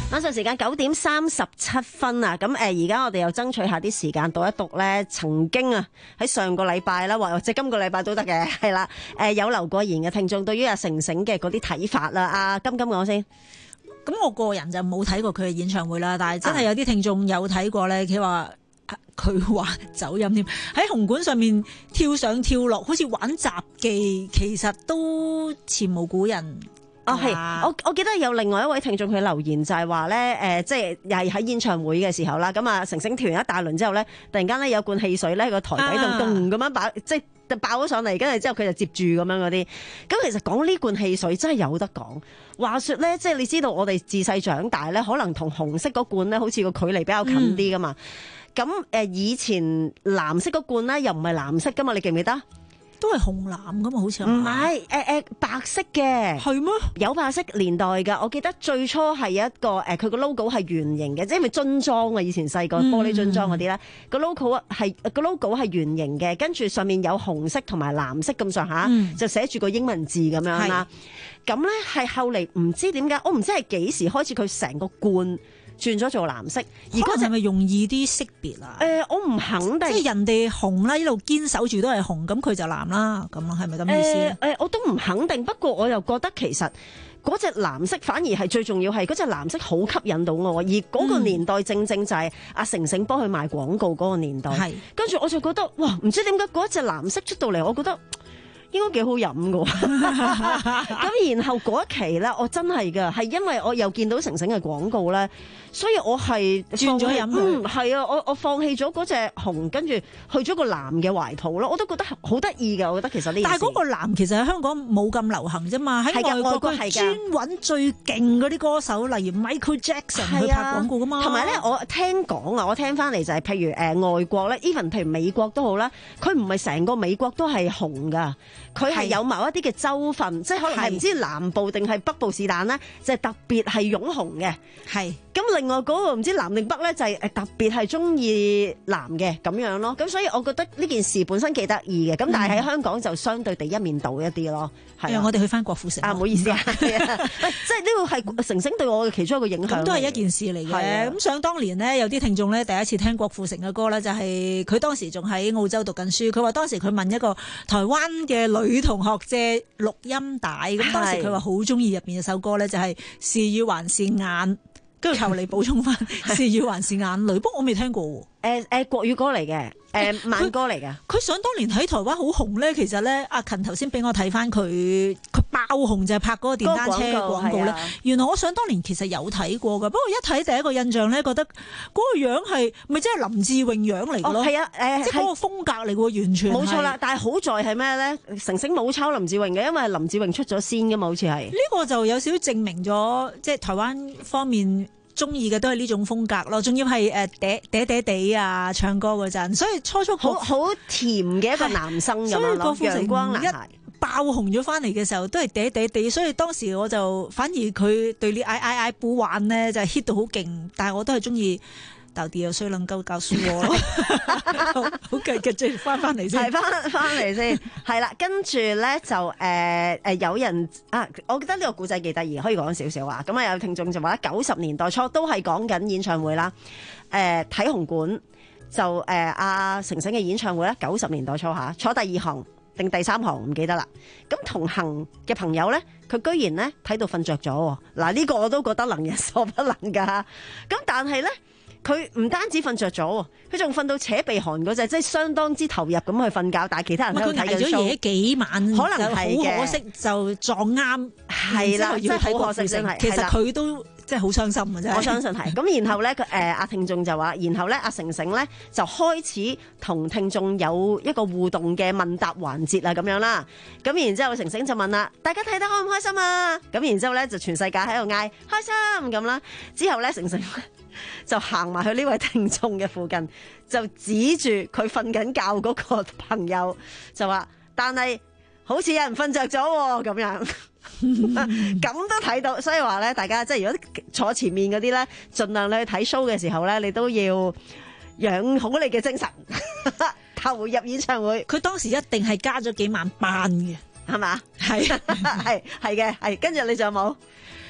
晚上時間九點三十七分啊！咁誒，而家我哋又爭取下啲時間讀一讀咧，曾經啊喺上個禮拜啦，或者今個禮拜都得嘅，係啦。誒，有留過言嘅聽眾對於阿成成嘅嗰啲睇法啦，阿金金講先。 咁我個人就冇睇過佢嘅演唱會啦，但係真係有啲聽眾有睇過咧，佢話佢話走音添，喺紅館上面跳上跳落，好似玩雜技，其實都前無古人。 哦，係，我我記得有另外一位聽眾佢留言就係話咧，誒、呃，即係又係喺演唱會嘅時候啦，咁啊，成成團一大輪之後咧，突然間咧有罐汽水咧喺個台底度咚咁樣爆，即係爆咗上嚟，跟住之後佢就接住咁樣嗰啲。咁其實講呢罐汽水真係有得講。話說咧，即係你知道我哋自細長大咧，可能同紅色嗰罐咧，好似個距離比較近啲噶嘛。咁誒、嗯，以前藍色嗰罐咧又唔係藍色噶嘛，你記唔記得？ 都係紅藍噶嘛，好似唔係誒誒白色嘅， 係咩？有白色年代㗎，我記得最初係一個誒，佢個 logo 係圓形嘅，即係因為樽裝啊，以前細個玻璃樽裝嗰啲咧，個 logo 係個 logo 係圓形嘅，跟住上面有紅色同埋藍色咁上下，嗯、就寫住個英文字咁樣啦。咁咧係後嚟唔知點解，我唔知係幾時開始佢成個罐轉咗做藍色，而嗰隻係咪容易啲識別啊？誒、呃，我唔肯定。即係人哋紅啦，一路堅守住都係紅，咁佢就藍啦，咁咯，係咪咁意思咧？誒、呃呃，我都唔肯定。不過我又覺得其實嗰隻藍色反而係最重要，係嗰隻藍色好吸引到我。而嗰個年代正正就係阿成成幫佢賣廣告嗰個年代。係、嗯。跟住我就覺得，哇！唔知點解嗰一隻藍色出到嚟，我覺得應該幾好飲㗎。咁然後嗰一期咧，我真係㗎，係因為我又見到成成嘅廣告咧。所以我係轉咗飲，嗯，係啊，我我放棄咗嗰隻紅，跟住去咗個藍嘅懷抱咯，我都覺得好得意㗎，我覺得其實呢，但係嗰個藍其實喺香港冇咁流行啫嘛，喺外國佢專揾最勁嗰啲歌手，例如 Michael Jackson 去拍廣告㗎嘛。同埋咧，我聽講啊，我聽翻嚟就係、是、譬如誒、呃、外國咧 ，even 譬如美國都好啦，佢唔係成個美國都係紅㗎，佢係有某一啲嘅州份，即係可能係唔知南部定係北部是但咧，就係、是、特別係擁紅嘅，係咁。另外嗰個唔知南定北咧，就係誒特別係中意藍嘅咁樣咯。咁所以我覺得呢件事本身幾得意嘅。咁、嗯、但係喺香港就相對地一面倒一啲咯。係啊，我哋去翻郭富城啊，唔好意思啊。係啊，即係呢個係成成對我嘅其中一個影響。咁都係一件事嚟嘅。咁想當年呢，有啲聽眾咧第一次聽郭富城嘅歌咧，就係佢當時仲喺澳洲讀緊書。佢話當時佢問一個台灣嘅女同學借錄音帶，咁當時佢話好中意入邊嘅首歌咧，就係是雨還是眼。跟住求你補充翻，是雨還是眼淚，不過我未聽過喎。誒、呃、誒、呃，國語歌嚟嘅，誒、呃、慢歌嚟嘅。佢想當年喺台灣好紅咧，其實咧，阿勤頭先俾我睇翻佢，佢爆紅就係拍嗰個電單車廣告咧。原來我想當年其實有睇過㗎，不過一睇第一個印象咧，覺得嗰個樣係咪即係林志穎樣嚟㗎咯？係、哦、啊，誒、呃，即係嗰個風格嚟喎，完全冇錯啦。但係好在係咩咧？成成冇抄林志穎嘅，因為林志穎出咗先㗎嘛，好似係。呢、這個就有少少證明咗，即係台灣方面中意嘅都係呢種風格咯，仲要係誒嗲嗲嗲地啊，唱歌嗰陣，所以初初好好甜嘅一個男生咁樣咯，陽光男孩。爆紅咗翻嚟嘅時候都係嗲嗲地，所以當時我就反而佢對呢 I I I 補玩咧就 hit 到好勁，但係我都係中意。到底有誰能夠教書我咯？好繼繼續翻翻嚟先，係翻翻嚟先，係啦。跟住咧就誒誒、呃、有人啊，我覺得呢個故仔幾得意，可以講少少啊。咁啊有聽眾就話九十年代初都係講緊演唱會啦。誒、呃、睇紅館就誒阿、呃、成成嘅演唱會咧，九十年代初下坐第二行定第三行唔記得啦。咁同行嘅朋友咧，佢居然咧睇到瞓着咗。嗱、這、呢個我都覺得能人所不能㗎。咁但係咧。佢唔單止瞓着咗，佢仲瞓到扯鼻鼾嗰隻，即係相當之投入咁去瞓覺。但係其他人喺度睇緊 show，佢捱咗夜幾晚，可能係好可惜就撞啱，係啦，真係好可惜真係。其實佢都即係好傷心嘅啫。我相信係。咁然後咧，佢誒阿聽眾就話，然後咧阿成成咧就開始同聽眾有一個互動嘅問答環節啦，咁樣啦。咁然之後成成就問啦，大家睇得開唔開心啊？咁然之後咧就全世界喺度嗌開心咁啦。之後咧成成就行埋去呢位聽眾嘅附近，就指住佢瞓緊覺嗰個朋友，就話：但係好似有人瞓着咗咁樣，咁都睇到。所以話咧，大家即係如果坐前面嗰啲咧，盡量你去睇 show 嘅時候咧，你都要養好你嘅精神，投入演唱會。佢當時一定係加咗幾萬班嘅，係嘛？係係係嘅，係。跟住你仲有冇？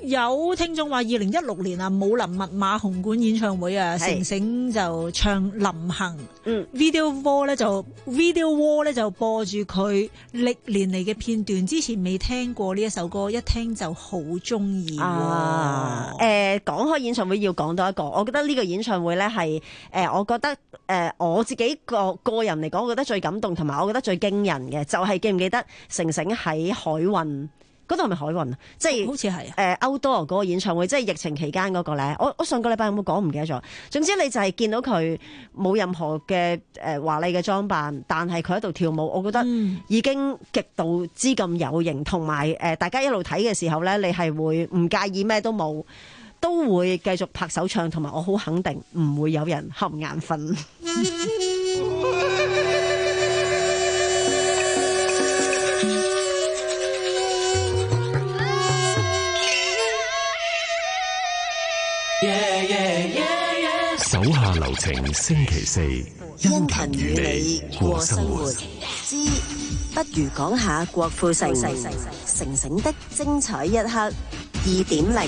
有聽眾話，二零一六年啊，武林密碼紅館演唱會啊， 係成成就唱臨行， 嗯 video wall 咧就 video wall 咧就播住佢歷年嚟嘅片段，之前未聽過呢一首歌，一聽就好中意。 啊，誒講開演唱會要講多一個，我覺得呢個演唱會咧係誒，我覺得誒、呃、我自己個個人嚟講，我覺得最感動同埋我覺得最驚人嘅，就係、是、記唔記得成成喺海運？嗰度係咪海運啊？即係好似係誒歐多嗰個演唱會，即係疫情期間嗰個咧。我我上個禮拜有冇講唔記得咗？總之你就係見到佢冇任何嘅誒華麗嘅裝扮，但係佢喺度跳舞，我覺得已經極度之咁有型，同埋誒大家一路睇嘅時候咧，你係會唔介意咩都冇，都會繼續拍手唱，同埋我好肯定唔會有人瞌眼瞓。 手下留情，星期四， 殷勤與你過生活之不如講下郭富城成成的精彩一刻二點零。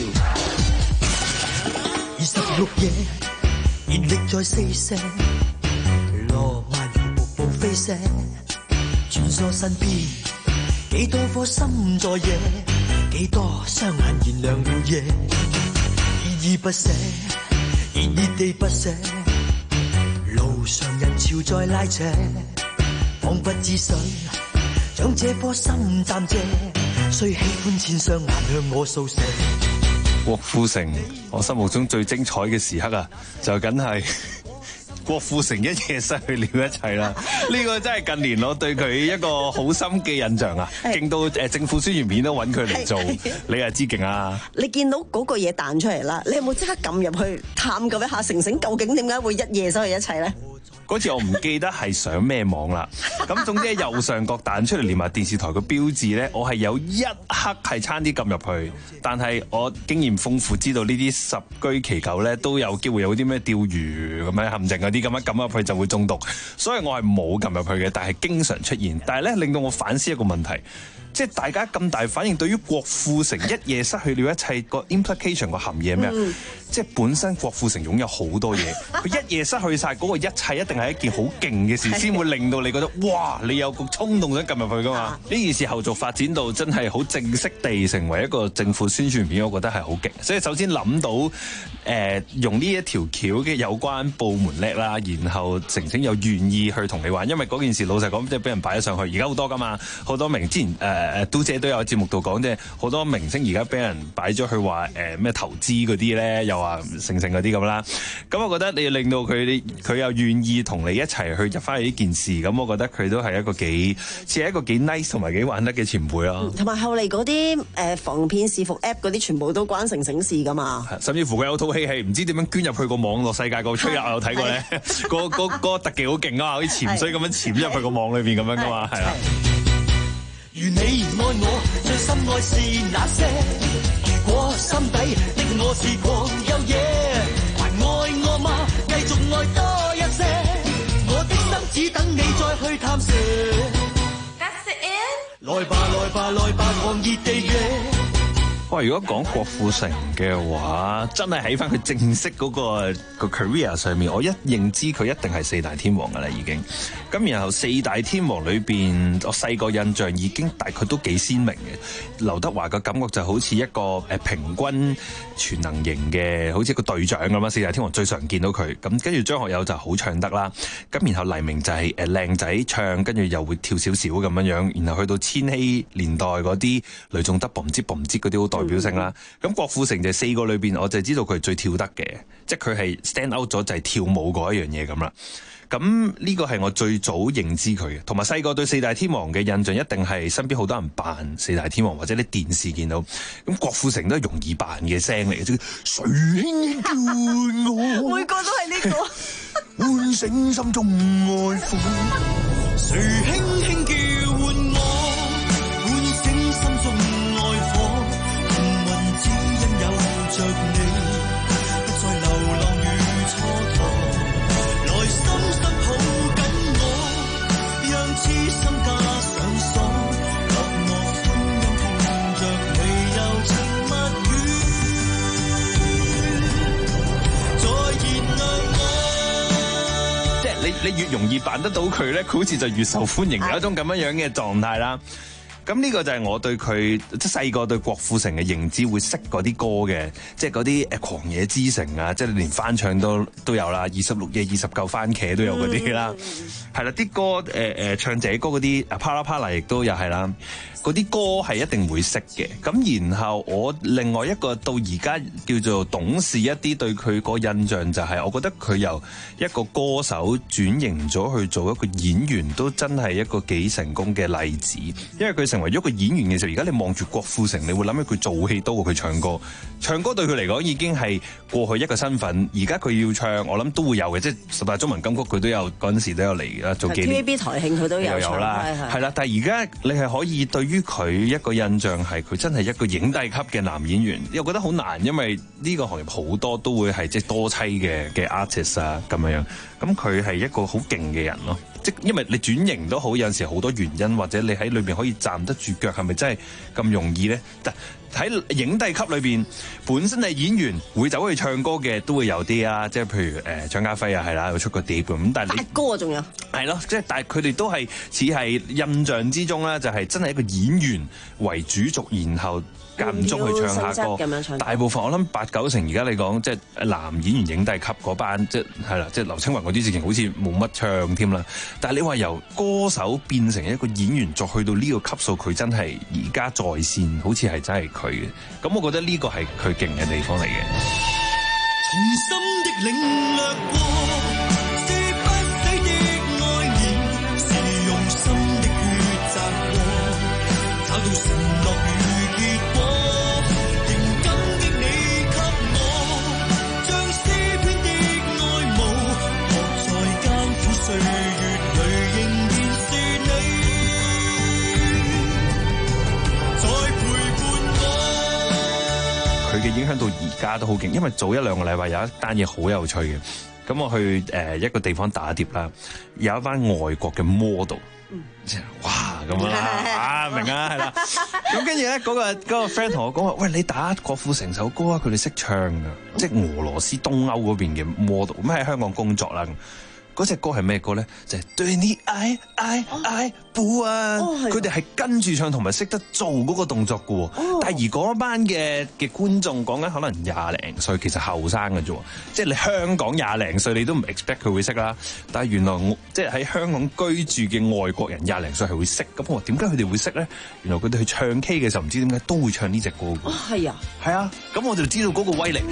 二十六夜，熱力在四射，羅曼如瀑布飛射，穿梭身邊，幾多顆心在野，幾多雙眼燃亮了夜，依依不捨。熱熱地不捨，路上人潮在拉扯，彷彿只想將這顆心暫借，雖喜歡千雙眼向我掃射。 郭富城，我心目中最精彩嘅時刻啊，就梗係郭富城一夜失去了一切啦！呢個真係近年我對佢一個好深嘅印象啊，勁到誒政府宣傳片都揾佢嚟做，你又知勁啊！ 你見到嗰個嘢彈出嚟啦，你有冇即刻撳入去探究一下成成究竟點解會一夜失去一切咧？ 嗰次我唔記得係上咩網啦，咁總之喺右上角彈出嚟，連埋電視台個標誌咧，我係有一刻係差啲撳入去，但係我經驗豐富，知道呢啲十居其九咧都有機會有啲咩釣魚咁樣陷阱嗰啲，咁樣撳入去就會中毒，所以我係冇撳入去嘅，但係經常出現，但係咧令到我反思一個問題。即係大家咁大反應，對於郭富城一夜失去了一切個 implication 個含義係咩啊？嗯、即係本身郭富城擁有好多嘢，佢一夜失去晒嗰個一切，一定係一件好勁嘅事，先會令到你覺得哇！你有個衝動想撳入去㗎嘛？呢件事後續發展到真係好正式地成為一個政府宣傳片，我覺得係好勁。所以首先諗到誒、呃、用呢一條橋嘅有關部門叻啦，然後成成又願意去同你玩，因為嗰件事老實講即係俾人擺咗上去，而家好多㗎嘛，好多名之前誒。呃誒都姐都有節目度講，即係好多明星而家俾人擺咗去話誒咩投資嗰啲咧，又話成成嗰啲咁啦。咁我覺得你要令到佢佢又願意同你一齊去入翻去呢件事，咁我覺得佢都係一個幾似係一個幾 nice 同埋幾玩得嘅前輩咯。 同埋後嚟嗰啲誒防騙視伏 app 嗰啲，全部都關成成事噶嘛。 甚至乎佢有套戲係唔知點樣捐入去個網絡世界個吹入，我有睇過咧。個個個特技好勁啊，好似潛水咁樣潛入去個網裏邊咁樣噶嘛，係啦。 如你愛我，最深愛是那些。如果心底的我是狂有野，還愛我嗎？繼續愛多一些。我的心只等你再去探射。That's it. 來吧來吧來吧，狂熱地野。 哇！如果講郭富城嘅話，真係喺翻佢正式嗰、嗰個、個 career 上面，我一認知佢一定係四大天王噶啦，已經。咁然後四大天王裏邊，我細個印象已經大概都幾鮮明嘅。劉德華嘅感覺就好似一個誒平均全能型嘅，好似一個隊長咁啦。四大天王最常見到佢。咁跟住張學友就好唱得啦。咁然後黎明就係誒靚仔唱，跟住又會跳少少咁樣樣。然後去到千禧年代嗰啲雷頌德、嘣唔知嘣唔知嗰啲好代表性啦。咁、嗯、郭富城就四個裏邊，我就知道佢係最跳得嘅，即係佢係 stand out 咗就係跳舞嗰一樣嘢咁啦。咁呢個係我最早認知佢嘅，同埋細個對四大天王嘅印象一定係身邊好多人扮四大天王，或者你電視見到。咁郭富城都係容易扮嘅聲嚟嘅，即係誰輕叫我， 每個都係呢、這個喚醒心中愛火，誰輕輕叫喚我，喚醒心中愛火，幸運只因有着你，不再流浪與蹉跎。深深抱緊我，讓痴心加上鎖，落寞歡欣聽着你柔情蜜語。 越容易扮得到佢咧，佢好似就越受歡迎，有一種咁樣樣嘅狀態啦。咁呢個就係我對佢即係細個對郭富城嘅認知，會識嗰啲歌嘅，即係嗰啲誒狂野之城啊，即係連翻唱都都有啦，二十六夜二十嚿番茄都有嗰啲啦，係啦、嗯，啲歌誒誒、呃、唱這歌嗰啲啊啪啦啪啦亦都有係啦。嗰啲歌係一定會識嘅，咁然後我另外一個到而家叫做懂事一啲對佢個印象就係，我覺得佢由一個歌手轉型咗去做一個演員，都真係一個幾成功嘅例子。因為佢成為咗一個演員嘅時候，而家你望住郭富城，你會諗起佢做戲多過佢唱歌。唱歌對佢嚟講已經係過去一個身份，而家佢要唱，我諗都會有嘅，即係十大中文金曲佢都有嗰陣時都有嚟啦，做幾年 T V B 台慶佢都有唱， 有啦，係啦。但係而家你係可以對於佢一個印象係佢真係一個影帝級嘅男演員，又覺得好難，因為呢個行業好多都會係即係多妻嘅嘅 artist 啊咁樣樣，咁佢係一個好勁嘅人咯。即因為你轉型都好，有陣時好多原因，或者你喺裏邊可以站得住腳，係咪真係咁容易咧？但喺影帝級裏邊，本身係演員會走去唱歌嘅都會有啲啊，即係譬如誒張家輝啊，係啦，會出個碟咁。但係你歌啊，仲有係咯，即係但係佢哋都係似係印象之中咧，就係真係一個演員為主軸，然後間唔中去唱下歌。大部分我諗八九成而家你講即係男演員影帝級嗰班，即係係啦，即係劉青雲嗰啲事情好似冇乜唱添啦。但係你話由歌手變成一個演員，再去到呢個級數，佢真係而家在線，好似係真係佢嘅。咁我覺得呢個係佢勁嘅地方嚟嘅。 重新的領略過，是不死的愛念，是用心的抉擇過，找到承諾與結果，仍感激你給我，將詩篇的愛慕，學在艱苦歲月裏仍然是你，在陪伴我。 佢嘅影響到而家都好勁，因為早一兩個禮拜有一單嘢好有趣嘅，咁我去誒、呃、一個地方打碟啦，有一班外國嘅 model，嗯、哇咁樣啦，啊明啊係啦，咁跟住咧嗰個嗰、嗰個 friend 同我講話，喂你打郭富城首歌啊，佢哋識唱噶，即係俄羅斯東歐嗰邊嘅 model，咁喺香港工作啦。嗰隻歌係咩歌咧？就係、是、對你愛愛愛不完。佢哋係跟住唱同埋識得做嗰個動作嘅喎。哦、但係而嗰班嘅嘅觀眾講緊可能廿零歲，其實後生嘅啫。即係你香港廿零歲，你都唔 expect 佢會識啦。但係原來我即係喺香港居住嘅外國人廿零歲係會識。咁我話點解佢哋會識咧？原來佢哋去唱 K 嘅時候唔知點解都會唱呢隻歌嘅。 哦，係啊， 係啊。咁我就知道嗰個威力。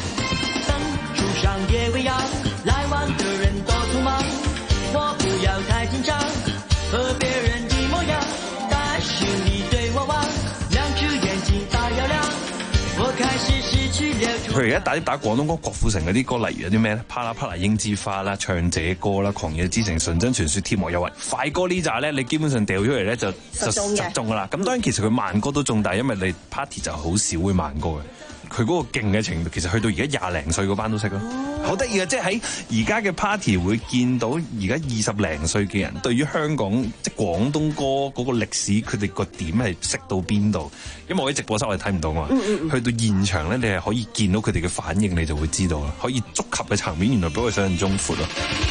來往的人都匆忙，我不要太緊張，和別人一模樣，但是你對我望，兩隻眼睛大又亮，我開始失去了。 佢而家打啲打廣東歌，郭富城嗰啲歌，例如有啲咩咧？啪啦啪啦櫻之花啦，唱這歌啦，狂野之城、純真傳說、天幕有雲，快歌呢扎咧，你基本上掉出嚟咧就就實中噶啦。咁當然其實佢慢歌都中，但係因為你 party 就好少會慢歌嘅。佢嗰個勁嘅程度，其實去到而家廿零歲嗰班都識咯，好得意啊！即係喺而家嘅 party 會見到而家二十零歲嘅人，對於香港即係廣東歌嗰個歷史，佢哋個點係識到邊度？因為我喺直播室我係睇唔到嘛，嗯嗯去到現場咧，你係可以見到佢哋嘅反應，你就會知道啦。可以觸及嘅層面，原來比我想象中闊咯。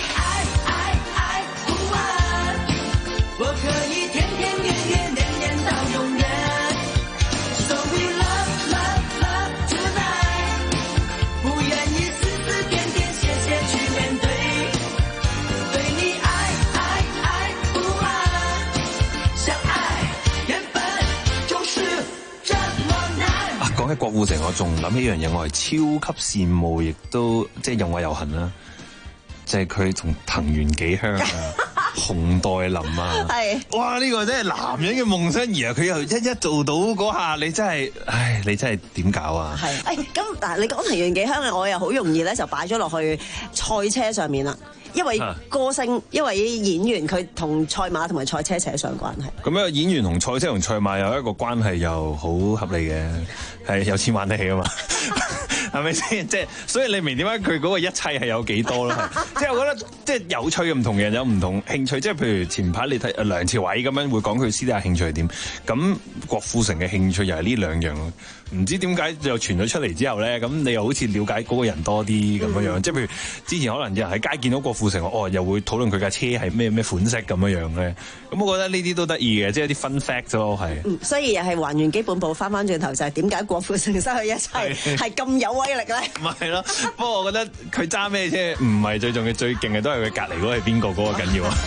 喺郭富城，我仲諗起一樣嘢，我係超級羨慕，亦都即係又愛又恨啦。就係佢同藤原紀香啊、熊黛林啊，係哇！呢、呢個真係男人嘅夢想兒啊！佢又一一做到嗰下，你真係，唉，你真係點搞啊？係， 誒咁嗱，你講藤原紀香嘅，我又好容易咧就擺咗落去賽車上面啦。因為歌星，啊、因為演員，佢同賽馬同埋賽車扯上關係。 咁樣演員同賽車同賽馬有一個關係又好合理嘅，係有錢玩得起啊嘛。 係咪先？即係所以你明點解佢嗰個一切係有幾多咯？係即係我覺得即係有趣嘅，唔同嘅人有唔同興趣。即係譬如前排你睇梁朝偉咁樣會講佢私底下興趣係點，咁郭富城嘅興趣又係呢兩樣咯。唔知點解又傳咗出嚟之後咧，咁你又好似了解嗰個人多啲咁樣樣。即係譬如之前可能有人喺街見到郭富城，哦又會討論佢架車係咩咩款式咁樣樣咧。咁我覺得呢啲都得意嘅，即係啲 fun fact 咯，係。 嗯，所以又係還原基本步，翻翻轉頭就係點解郭富城失去一切係咁有威力咧？ 咪係咯，不過我覺得佢揸咩車唔係最重要，最勁嘅都係佢隔離嗰個係邊個嗰個緊要啊！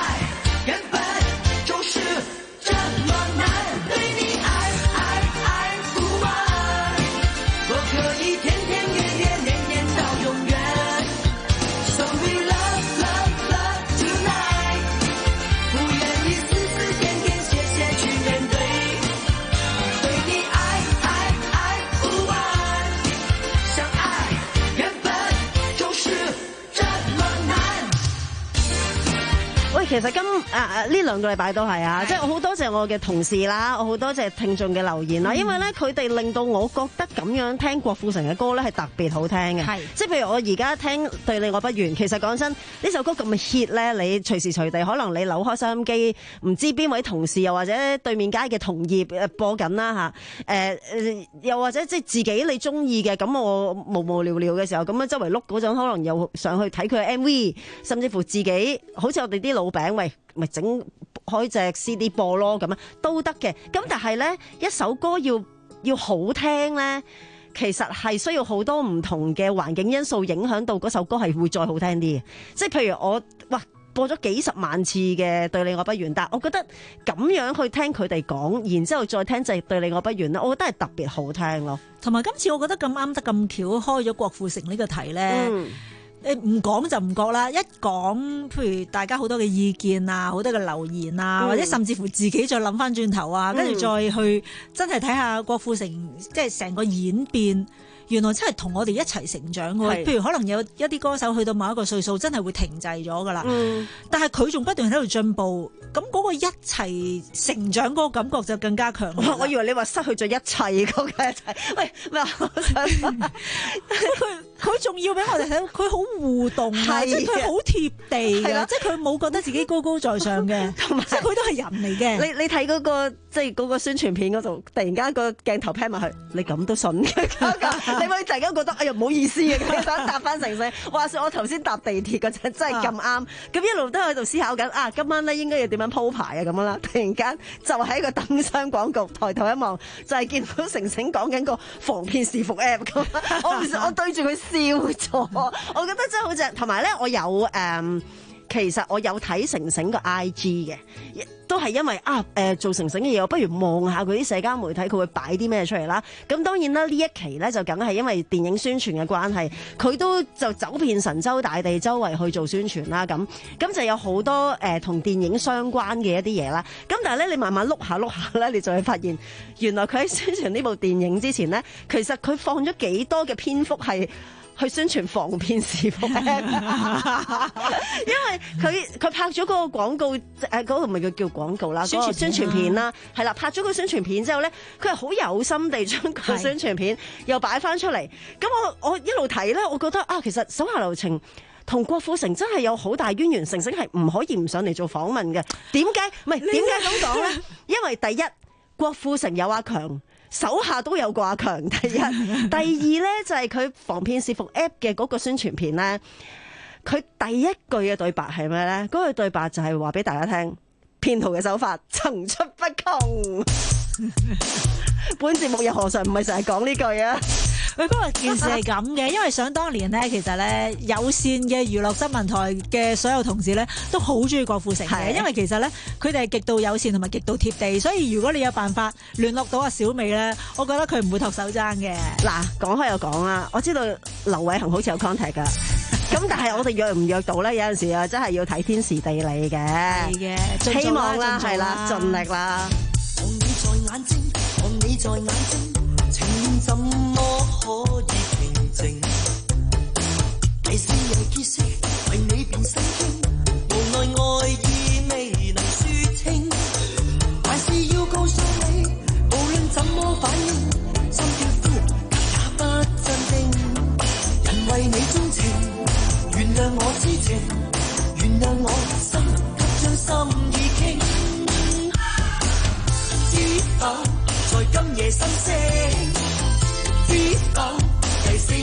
其實今啊呢兩個禮拜都係啊，即係我好多謝我嘅同事啦，我好多謝聽眾嘅留言啦，因為咧佢哋令到我覺得咁樣聽郭富城嘅歌咧係特別好聽嘅，係即係譬如我而家聽對你我不願，其實講真呢首歌咁 hit 咧，你隨時隨地可能你扭開收音機，唔知邊位同事又或者對面街嘅同業誒播緊啦嚇，誒誒又或者即係自己你中意嘅，咁我無無聊聊嘅時候咁樣周圍碌嗰陣，可能又上去睇佢嘅 M V， 甚至乎自己好似我哋啲老餅，喂，咪整開隻 C D 播咯，咁樣都得嘅。咁但係咧，一首歌要要好聽咧，其實係需要好多唔同嘅環境因素影響到嗰首歌係會再好聽啲嘅。即係譬如我哇播咗幾十萬次嘅對你我不願，但我覺得咁樣去聽佢哋講，然之後再聽就係對你我不願咧，我覺得係特別好聽咯。 同埋今次我覺得咁啱得咁巧開咗郭富城呢個題咧。嗯誒唔講就唔覺啦，一講譬如大家好多嘅意見啊，好多嘅留言啊，嗯、或者甚至乎自己再諗翻轉頭啊，跟住、嗯、再去真係睇下郭富城即係成個演變，原來真係同我哋一齊成長嘅。譬如可能有一啲歌手去到某一個歲數，真係會停滯咗噶啦。嗯、但係佢仲不斷喺度進步，咁嗰個一齊成長嗰個感覺就更加強。 我以為你話失去咗一切嗰個一齊，喂咩啊？佢佢仲要俾我哋睇到，佢好互動啊，即係佢好貼地㗎，即係佢冇覺得自己高高在上嘅，同埋即係佢都係人嚟嘅。 你你睇嗰個即係嗰個宣傳片嗰度，突然間個鏡頭 pan 埋去，你咁都信嘅？你會突然間覺得哎呀唔好意思嘅，想答翻成聲。話說我頭先搭地鐵嗰陣真係咁啱，咁一路都喺度思考緊啊，今晚咧應該要點樣鋪排啊咁樣啦。突然間就喺個燈箱廣告，抬頭一望就係見到成成講緊個防騙視伏 app 咁，我唔我對住佢笑咗，我覺得真係好正。同埋咧，我有誒、嗯，其實我有睇成成個 I G 嘅。都係因為啊誒、呃、做成成嘅嘢，我不如望下佢啲社交媒體，佢會擺啲咩出嚟啦。咁當然啦，呢一期咧就梗係因為電影宣傳嘅關係，佢都就走遍神州大地，周圍去做宣傳啦。咁咁就有好多誒同、呃、電影相關嘅一啲嘢啦。咁但係咧，你慢慢碌下碌下咧，你就會發現原來佢喺宣傳呢部電影之前咧，其實佢放咗幾多嘅篇幅係去宣傳防騙視伏 app 因為佢佢拍咗嗰個廣告誒嗰個咪叫叫廣告啦，嗰個宣傳片啦，係啦，拍咗個宣傳片之後咧，佢係好有心地將個宣傳片又擺翻出嚟。咁我我一路睇咧，我覺得啊，其實手下留情同郭富城真係有好大淵源，成成係唔可以唔上嚟做訪問嘅。點解？唔係點解咁講咧？因為第一，郭富城有阿強。手下都有個阿強，第一，第二咧就係、是、佢防騙視伏 app 嘅嗰個宣傳片咧，佢第一句嘅對白係咩咧？嗰句對白就係話俾大家聽，騙徒嘅手法層出不窮。本節目又何嘗唔係成日講呢句啊？ 喂，不過件事係咁嘅，因為想當年咧，其實咧有線嘅娛樂新聞台嘅所有同事咧都好中意郭富城嘅，因為其實咧佢哋係極度友善同埋極度貼地，所以如果你有辦法聯絡到阿小美咧，我覺得佢唔會托手踭嘅。 嗱，講開又講啦，我知道劉偉恒好似有 contact 噶，咁但係我哋約唔約到咧？有陣時啊，真係要睇天時地利嘅。係嘅，希望啦，係啦，盡力啦。 望你在眼睛，望你在眼睛，情願怎麼可以平靜？大事夜結識，為你變心驚，無奈愛意未能説清，還是要告訴你，無論怎麼反應，心跳呼也不鎮定。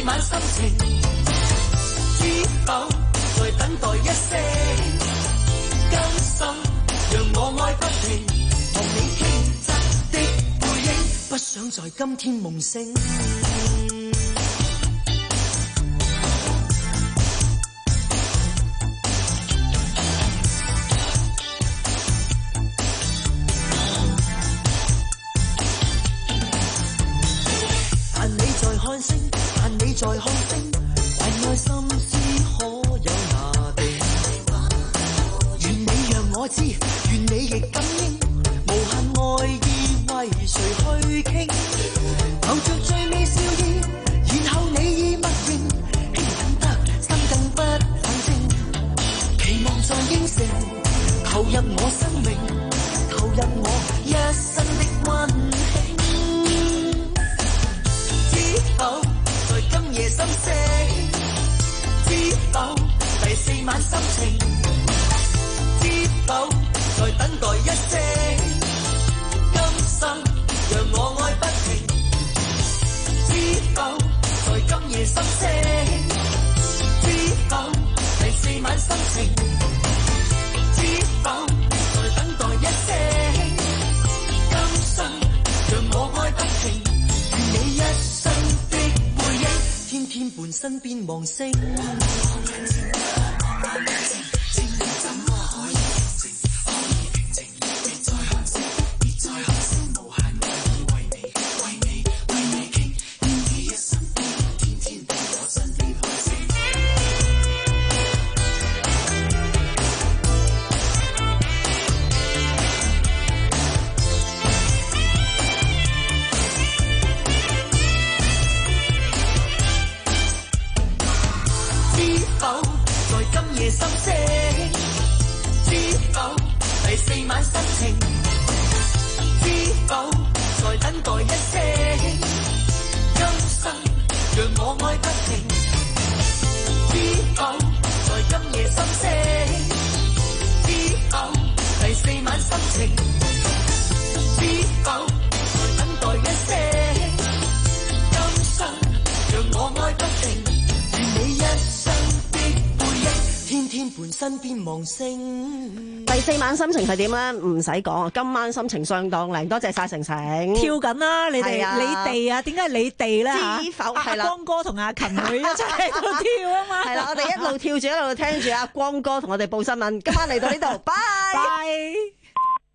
晚心情，知否在等待一些今生，讓我愛不停，望你傾側的背影，不想在今天夢醒。但你在看星，懷內心思可有拿定？願你讓我知，願你亦感應，無限愛意為誰去傾？留着最美笑意，然後你已默認，輕等得心更不冷靜，期望再應承，投入我生命，投入我一生的溫馨。在今夜心聲，知否第四晚心情，知否在等待一些今生，讓我愛不停，知否在今夜心聲，知否第四晚心情，知否在等待一些今生，讓我愛不停，願你一生天天伴身邊望星。心聲，知否第四晚心情，知否在等待一些今生，讓我愛不停，知否在今夜心聲，知否第四晚心情，知否在等待一些今生，讓我愛不停，願你一生天天伴身邊望星。 第四晚心情係點咧？唔使講啊，今晚心情相當靚。多謝晒成成跳緊啦！你哋、啊、你哋啊，點解係你哋咧？ 知否係啦？ 光哥同阿勤佢一齊喺度跳啊嘛！ 係啦，我哋一路跳住一路聽住阿光哥同我哋報新聞。今晚嚟到呢度，拜拜。